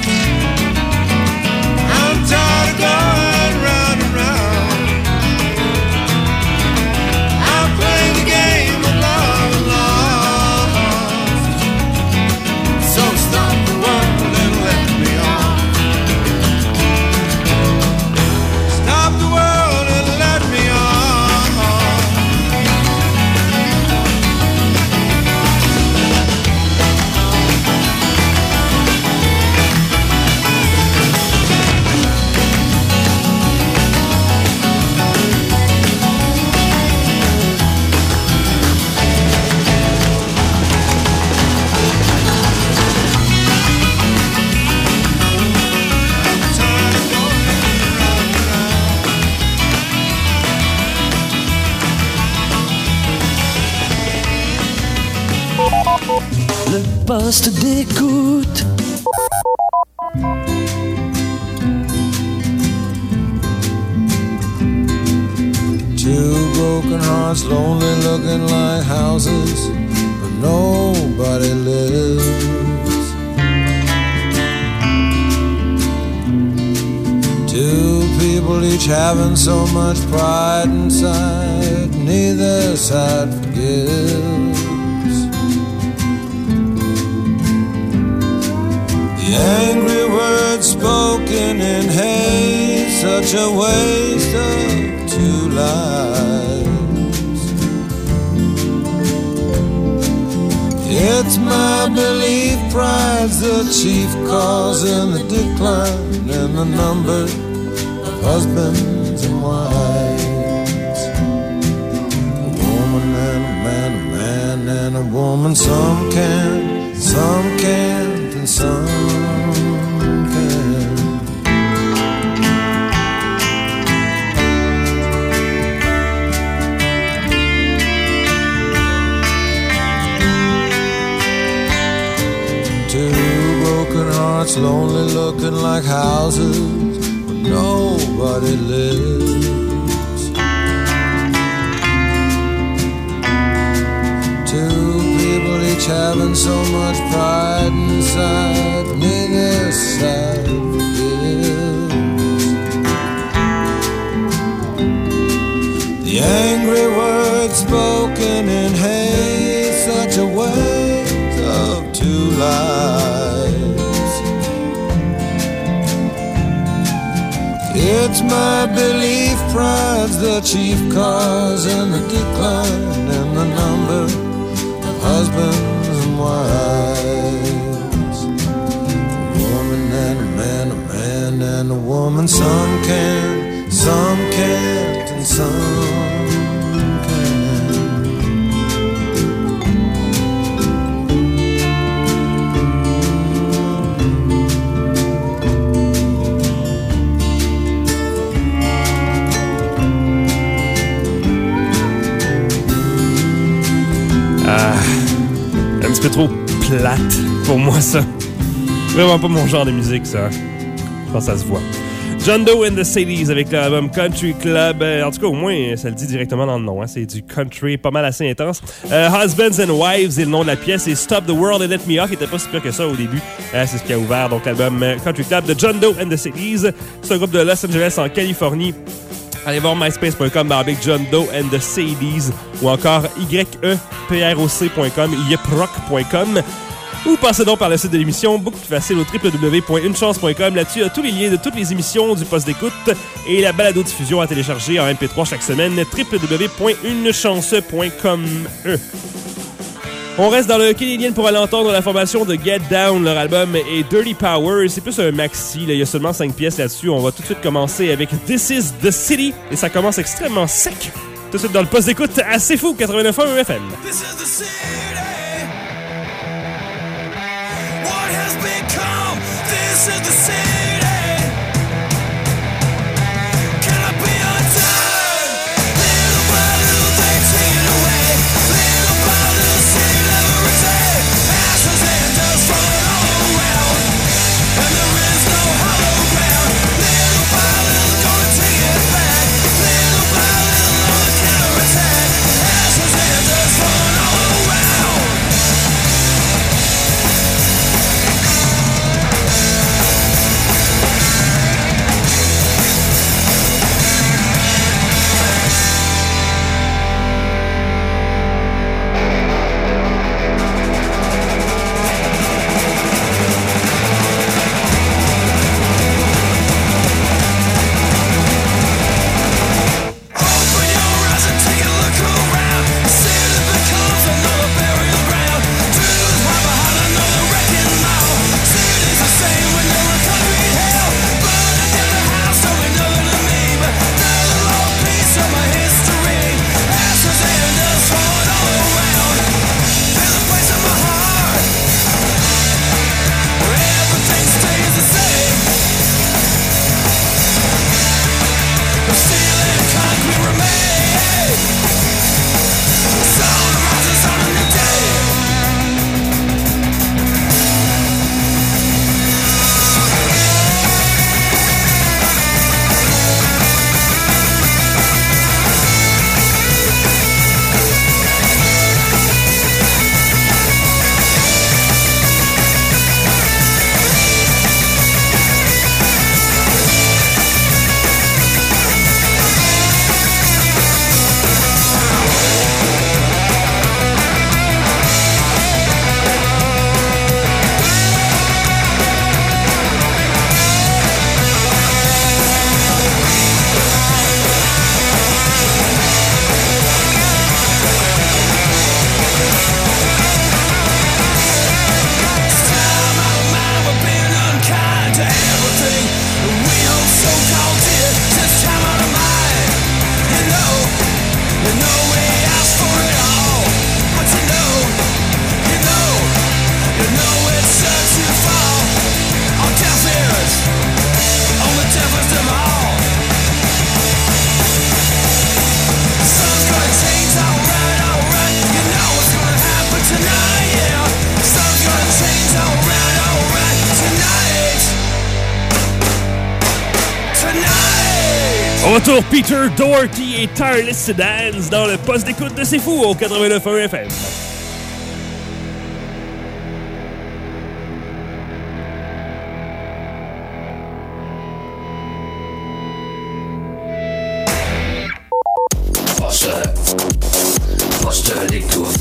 I'm tired of going round and round. I play the game of love and lost. So stop the world and let me off. Stop the world and let me off. Le poste d'écoute. Two broken hearts, lonely looking like houses, but nobody lives. Two people each having so much pride inside, neither side forgives. The angry words spoken in hate, such a waste of two lives. It's my belief pride's the chief cause in the decline in the number of husbands and wives. and a woman. Some can, some can't, and some can. Two broken hearts, lonely looking like houses, but nobody lives. Two people each having so much pride inside, neither side forgives. The angry words spoken in hate, such a waste of two lives. It's my belief pride's the chief cause in the decline in the number husbands and wives. A woman and a man, a man and a woman. Some can, some can't, and some un petit peu trop plate pour moi, ça. Vraiment pas mon genre de musique, ça. Je pense que ça se voit. John Doe and the Sadies avec l'album Country Club. Euh, en tout cas, au moins, ça le dit directement dans le nom. Hein. C'est du country pas mal assez intense. Euh, Husbands and Wives, c'est le nom de la pièce. Et Stop the World and Let Me Off, qui était pas si pire que ça au début. Euh, c'est ce qui a ouvert donc l'album Country Club de John Doe and the Sadies. C'est un groupe de Los Angeles en Californie. Allez voir myspace point com avec John Doe and the Sadies ou encore y e p r o c point com, yeproc point com. Ou passez donc par le site de l'émission, beaucoup plus facile au w w w point une chance point com. Là-dessus, il y a tous les liens de toutes les émissions du poste d'écoute et la balado-diffusion à télécharger en M P trois chaque semaine, w w w point une chance point com. On reste dans le Canadien pour aller entendre la formation de Get Down. Leur album est Dirty Power. C'est plus un maxi. Là. Il y a seulement cinq pièces là-dessus. On va tout de suite commencer avec This Is The City. Et ça commence extrêmement sec. Tout de suite dans le poste d'écoute assez fou, quatre-vingt-neuf point un F M. This is the city. What has become? This is the city. Can I be undone? Little by little they take it away. Little by little city never retain. Ashes and dust falling all around, and there is no hollow ground. Little by little gonna take it back. Little by little on the counterattack. Ashes and dust falling all around. Au retour, Peter Doherty et Tireless Sedans dans le poste d'écoute de C'est Fou au quatre-vingt-neuf point un F M. Poste, poste d'écoute.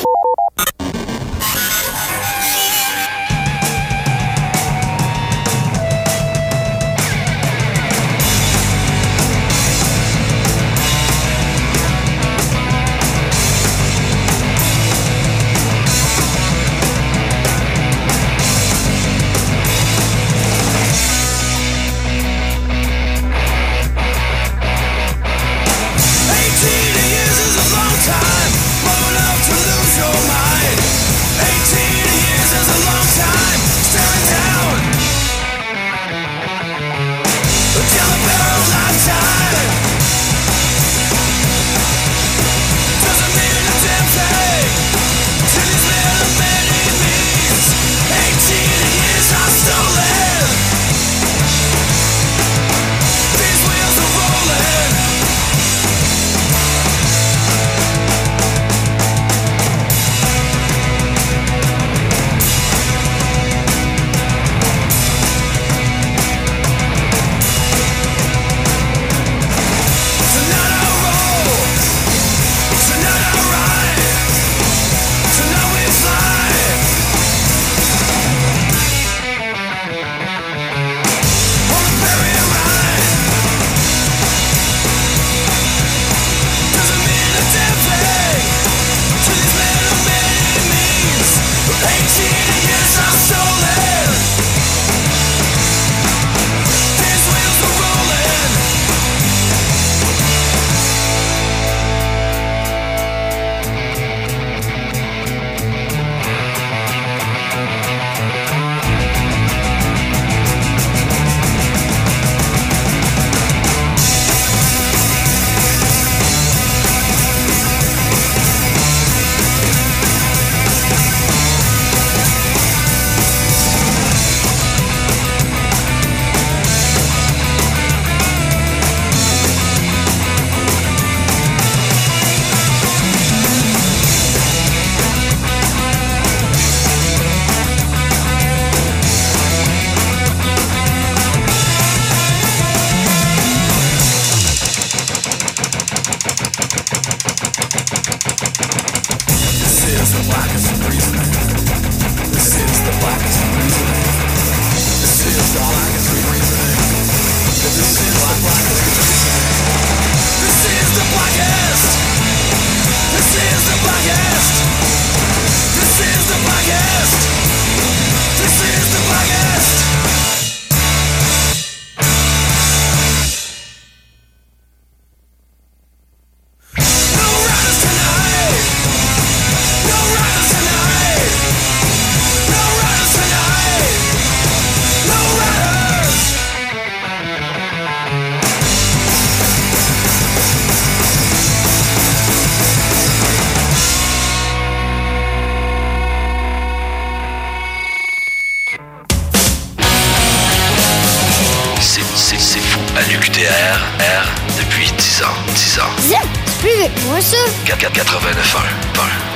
quatre-vingt-neuf point un.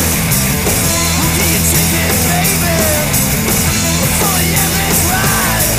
Ride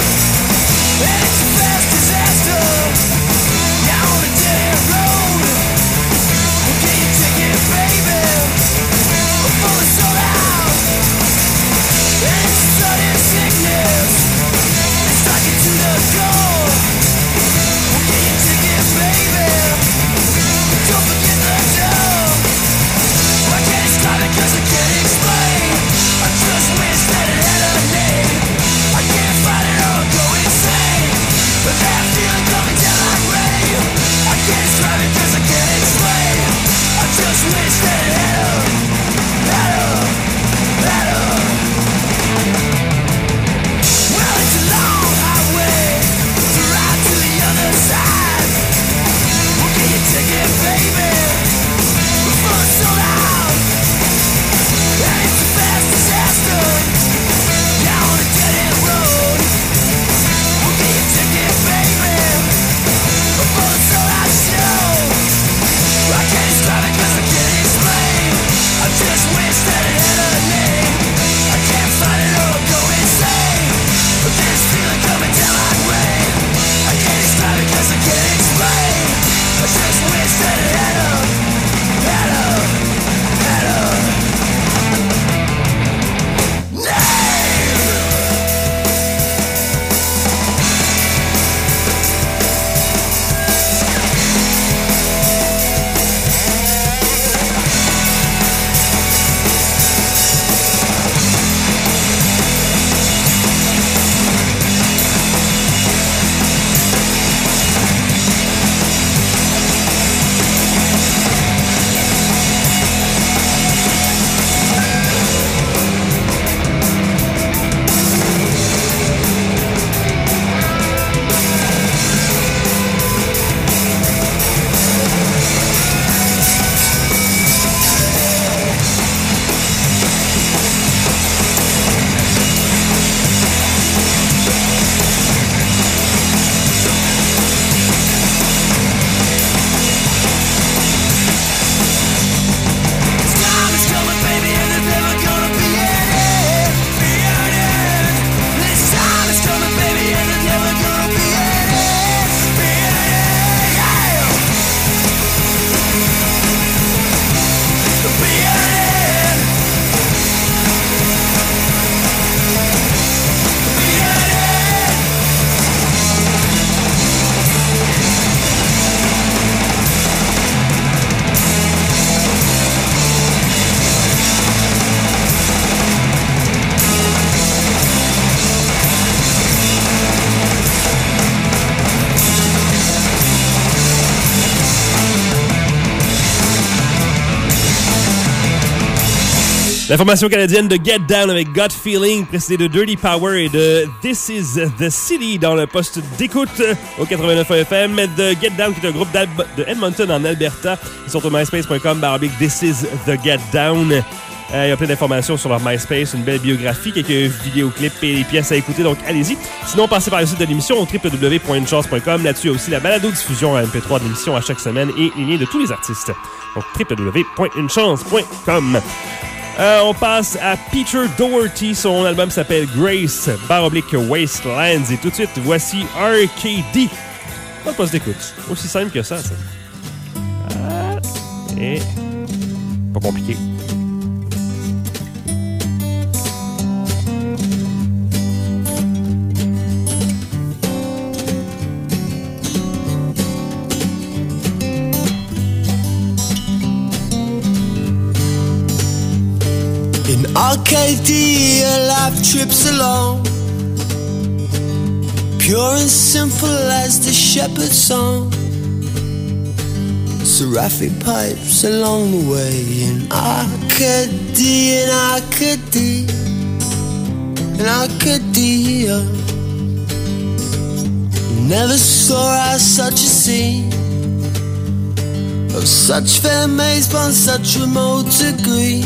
La formation canadienne de Get Down avec Gut Feeling, précédée de Dirty Power et de This Is The City dans le poste d'écoute au quatre-vingt-neuf F M. De Get Down, qui est un groupe de Edmonton en Alberta. Ils sont au myspace point com barre oblique This Is The Get Down. Euh, il y a plein d'informations sur leur MySpace, une belle biographie, quelques vidéoclips et des pièces à écouter, donc allez-y. Sinon, passez par le site de l'émission au w w w point une chance point com. Là-dessus, il y a aussi la balado-diffusion à M P trois de l'émission à chaque semaine et les liens de tous les artistes. Donc w w w point une chance point com. Euh, on passe à Peter Doherty. Son album s'appelle Grace, barre oblique Wastelands. Et tout de suite, voici R K D. Pas de poste d'écoute. Aussi simple que ça, ça. Ah, et pas compliqué. In Arcadia, life trips along, pure and simple as the shepherd's song. Seraphic pipes along the way. In Arcadia, in Arcadia, in Arcadia, never saw I such a scene of such fair maids upon such remote degree,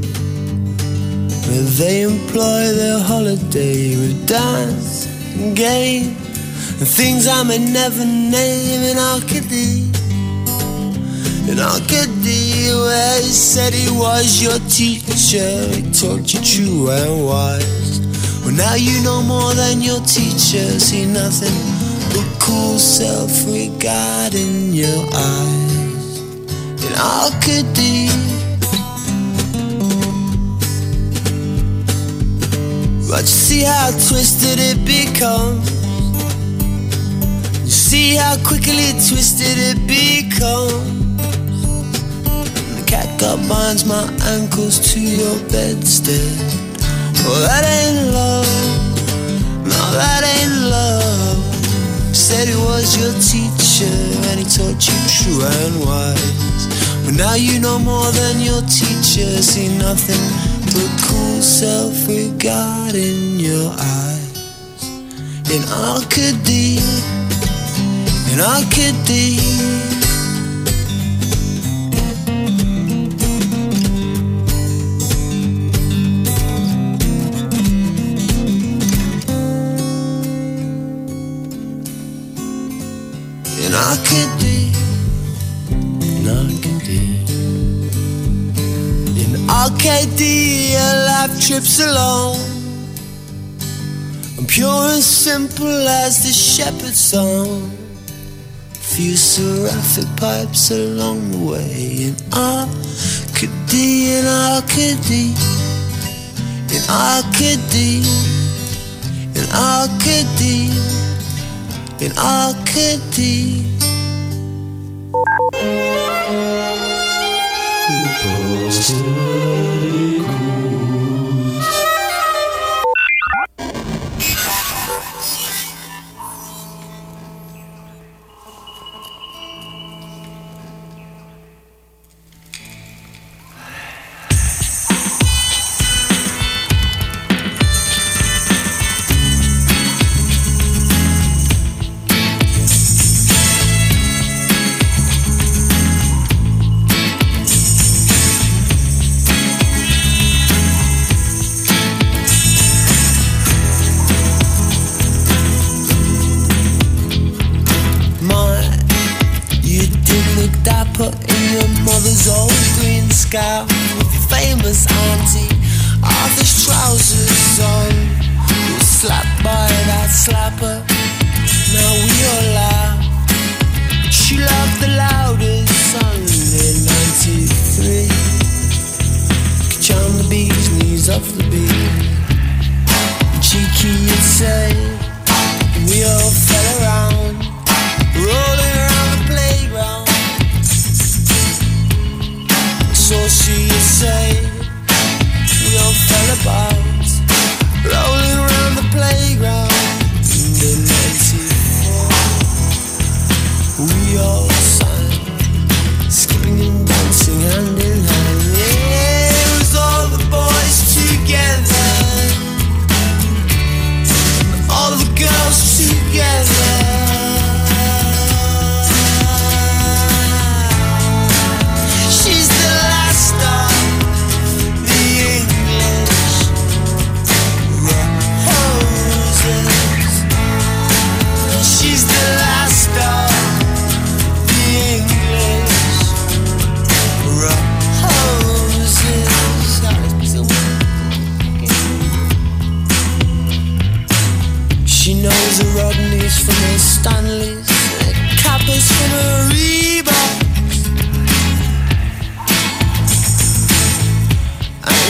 where they employ their holiday with dance and game and things I may never name. In Arcadia, in Arcadia, where he said he was your teacher, he taught you true and wise. Well, now you know more than your teacher, see nothing but cool self-regard in your eyes. In Arcadia, but you see how twisted it becomes. You see how quickly twisted it becomes. And the catgut binds my ankles to your bedstead. Oh, that ain't love. No, that ain't love. Said he was your teacher and he taught you true and wise. But now you know more than your teacher, see nothing but cool self-regard in your eyes. In Arcadia, in Arcadia, in Arcadia, in Arcadia. Arcadia, life trips along, and pure and simple as the shepherd's song. Few seraphic pipes along the way. In Arcadia, in Arcadia, in Arcadia, in Arcadia, in Arcadia. With your famous auntie, Arthur's trousers on, who was slapped by that slapper. Now we all laugh. She laughed the loudest, only ninety-three. Could charm the bee's knees off the beat. Cheeky, you'd say, we all fell around, rolling around the playground. Saucy, you say, we all fell apart, rolling around the playground. In the ninety-four, we all sang, skipping and dancing hand in hand. Yeah, it was all the boys.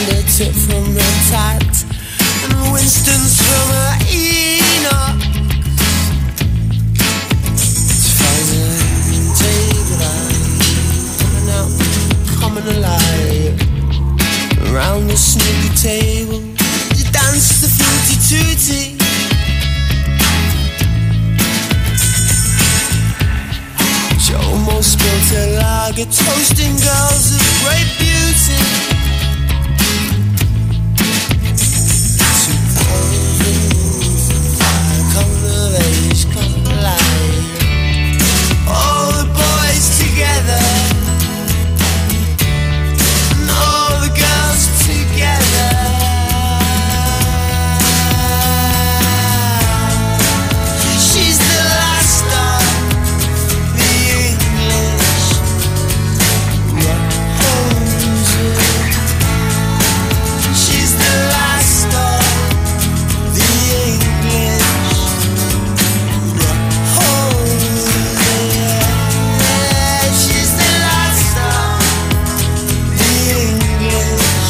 took from the tat, and Winston's from her Enoch. To find a table light, coming out, coming alive. Around the snooker table, you dance the fruity tooty. She almost spilled her lager, toasting girls of great beauty. Come of age, come alive. All the boys together, and all the girls together. She's the last of the English roses. She's the last of the English roses. She's the last of the English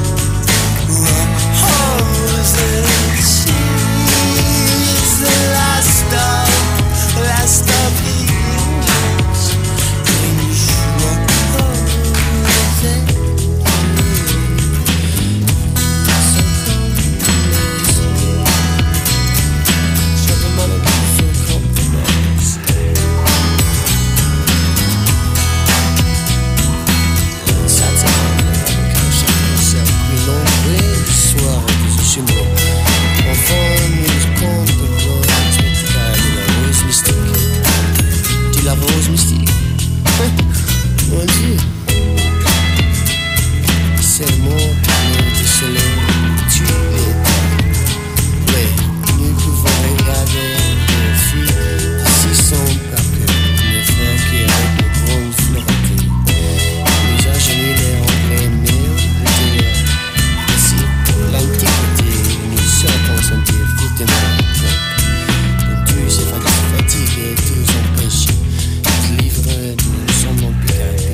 roses. She's the last of, last of the English, English roses. Struggle money for compromise. Saturday, myself, we l'ombre du soir, je suis mort. Enfant, nous compte de rose, de la rose mystique. Tu la rose mystique. Mon Dieu. C'est mon nom de soleil, tu es. Mais nous pouvons regarder les filles si sombres par que nos frères qui avec nos grandes fleuretés. Nous agenouillent les anglais, mais le délire. Ici, l'antiquité, nous serons sentir fortement. Donc, tu sais, fatigué, tous empêchés. Te livrer de son nom plus caractère.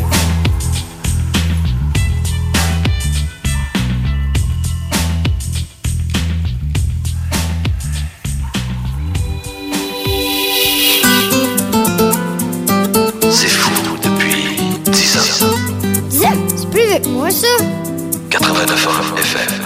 C'est fou depuis dix ans. Zip, c'est plus avec moi ça. quatre-vingt-neuf F M.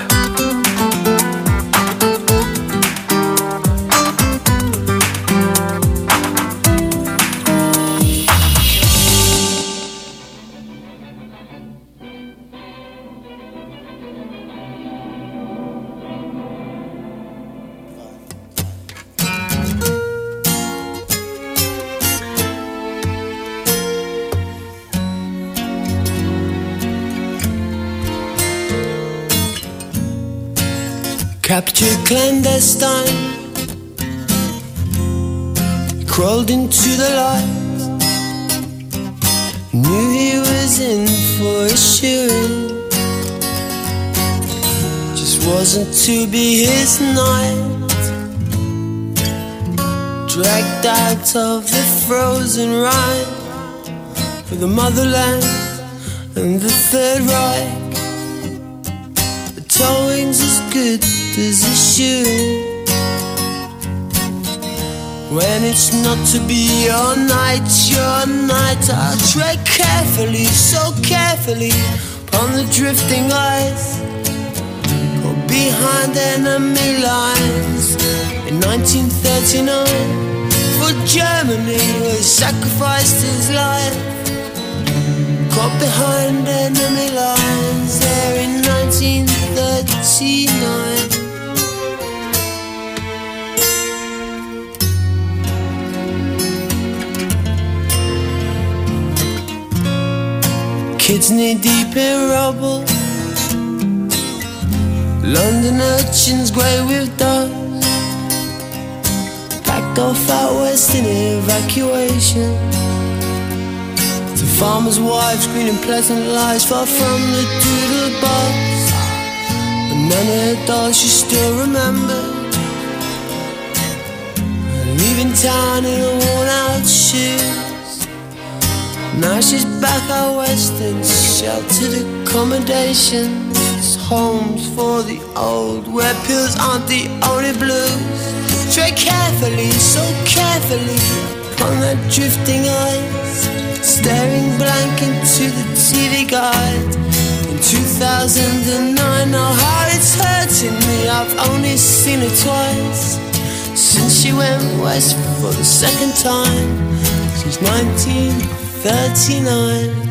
Captured clandestine, crawled into the light. Knew he was in for a shooting, just wasn't to be his night. Dragged out of the frozen Rhine for the motherland and the Third Reich. The towing's as good as it should. When it's not to be your night, your night, I tread carefully, so carefully, upon the drifting ice, or behind enemy lines. In nineteen thirty-nine, for Germany, he sacrificed his life, caught behind enemy lines there in nineteen thirty-nine. Kids knee deep in rubble, London urchins grey with dust, packed off out west in evacuation. To farmers' wives greening pleasant lives far from the doodle bus. And none of her dolls she still remembered, leaving town in a worn out shoes. Now she's back out west in sheltered accommodations, nice homes for the old, where pills aren't the only blues. Tread carefully, so carefully, upon that drifting ice, staring blank into the T V guide. In two thousand nine, oh how it's hurting me, I've only seen her twice, since she went west for the second time, since nineteen thirty-nine.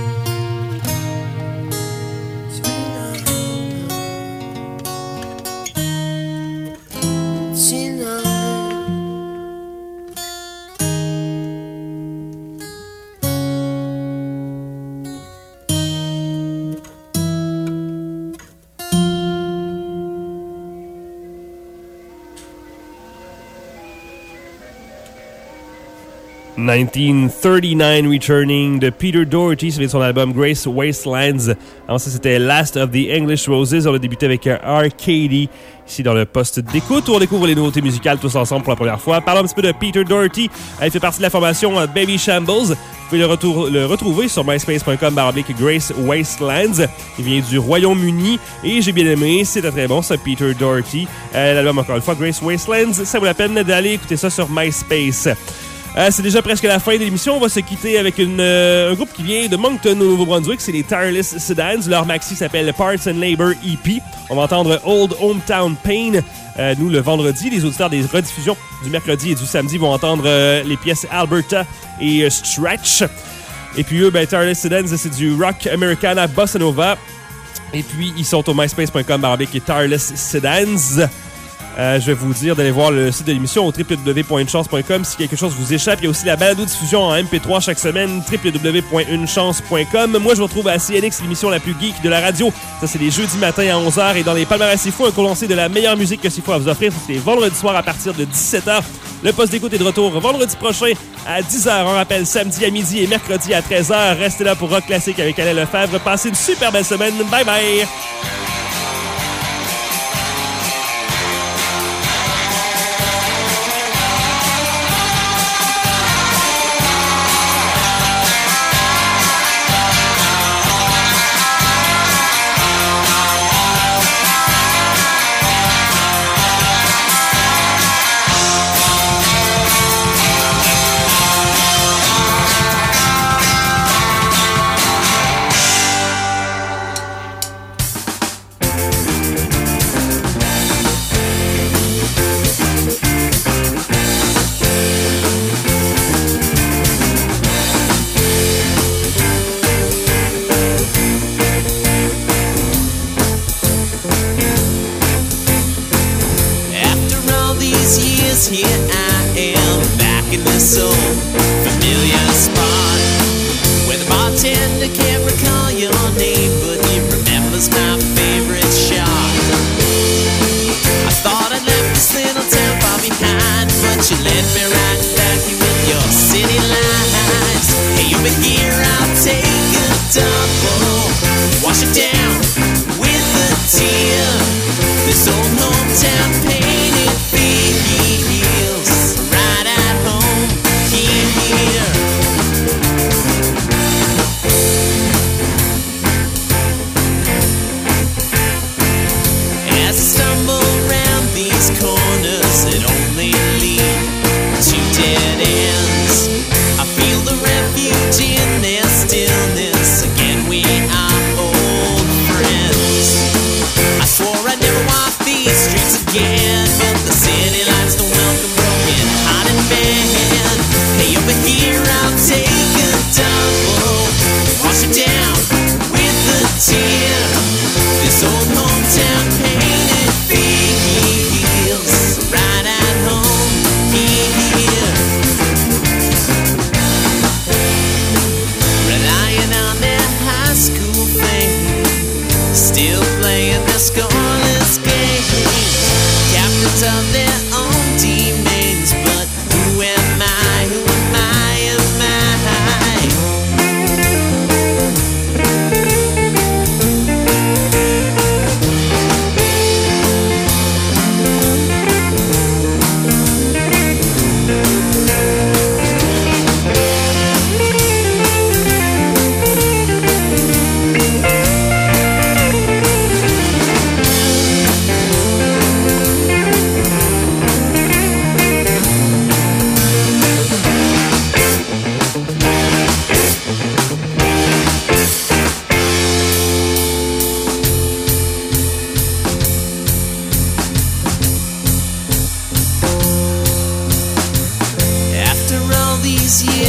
nineteen thirty-nine Returning de Peter Doherty, ça vient de son album Grace Wastelands. Avant ça, c'était Last of the English Roses. On a débuté avec R. Katie ici dans le poste d'écoute où on découvre les nouveautés musicales tous ensemble pour la première fois. Parlons un petit peu de Peter Doherty. Elle fait partie de la formation Baby Shambles. Vous pouvez le, retour, le retrouver sur myspace point com slash Grace Wastelands. Il vient du Royaume-Uni et j'ai bien aimé. C'était très bon, ça, Peter Doherty. Euh, l'album, encore une fois, Grace Wastelands. Ça vaut la peine d'aller écouter ça sur MySpace. Euh, c'est déjà presque la fin de l'émission. On va se quitter avec une, euh, un groupe qui vient de Moncton, au Nouveau-Brunswick. C'est les Tireless Sedans. Leur maxi s'appelle Parts and Labor E P. On va entendre Old Hometown Pain. Euh, nous, le vendredi, les auditeurs des rediffusions du mercredi et du samedi vont entendre euh, les pièces Alberta et euh, Stretch. Et puis eux, ben, Tireless Sedans, c'est du rock Americana Bossa Nova. Et puis, ils sont au myspace point com slash Tireless Sedans. Euh, je vais vous dire d'aller voir le site de l'émission au w w w point une chance point com si quelque chose vous échappe. Il y a aussi la balado-diffusion en M P trois chaque semaine, w w w point une chance point com. Moi, je vous retrouve à C N X, l'émission la plus geek de la radio. Ça, c'est les jeudis matins à onze heures. Et dans les palmarès C F O, un condensé de la meilleure musique que C F O a à vous offrir. C'est les vendredis soirs à partir de dix-sept heures. Le poste d'écoute est de retour vendredi prochain à dix heures. On rappelle samedi à midi et mercredi à treize heures. Restez là pour Rock Classique avec Alain Lefebvre. Passez une super belle semaine. Bye bye!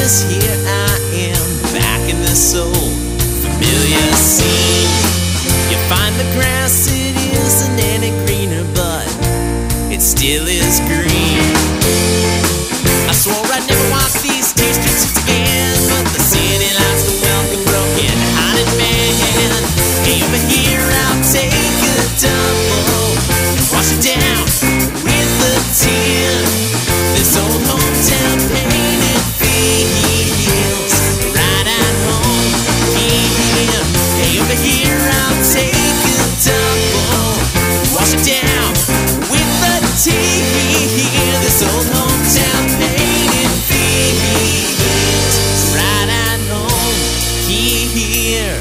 yes, here I am, back in this old familiar scene. You find the grass, it isn't any greener, but it still is green. I swore I'd never walk these two streets again, but the city lights to welcome broken-hearted man. Hey, over here I'll take a double and wash it down with the tin. This old hometown painted fields right at home here. Hey, over here I'll take a double, wash it down with the tin. This old hometown painted fields right at home here.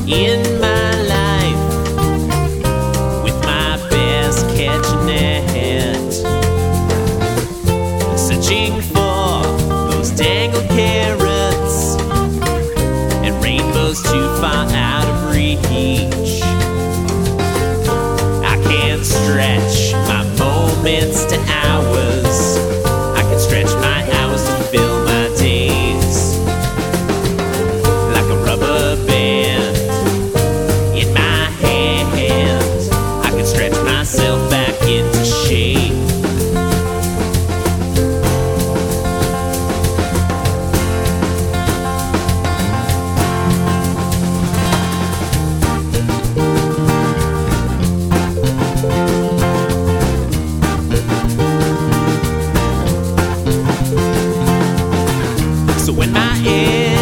in my life with my best catching net, searching for those tangled carrots and rainbows too far out of reach. I can't stretch my moments to hours. I can stretch my hours to fill my days like a rubber band in my hand. I can stretch myself back into shape. So when my head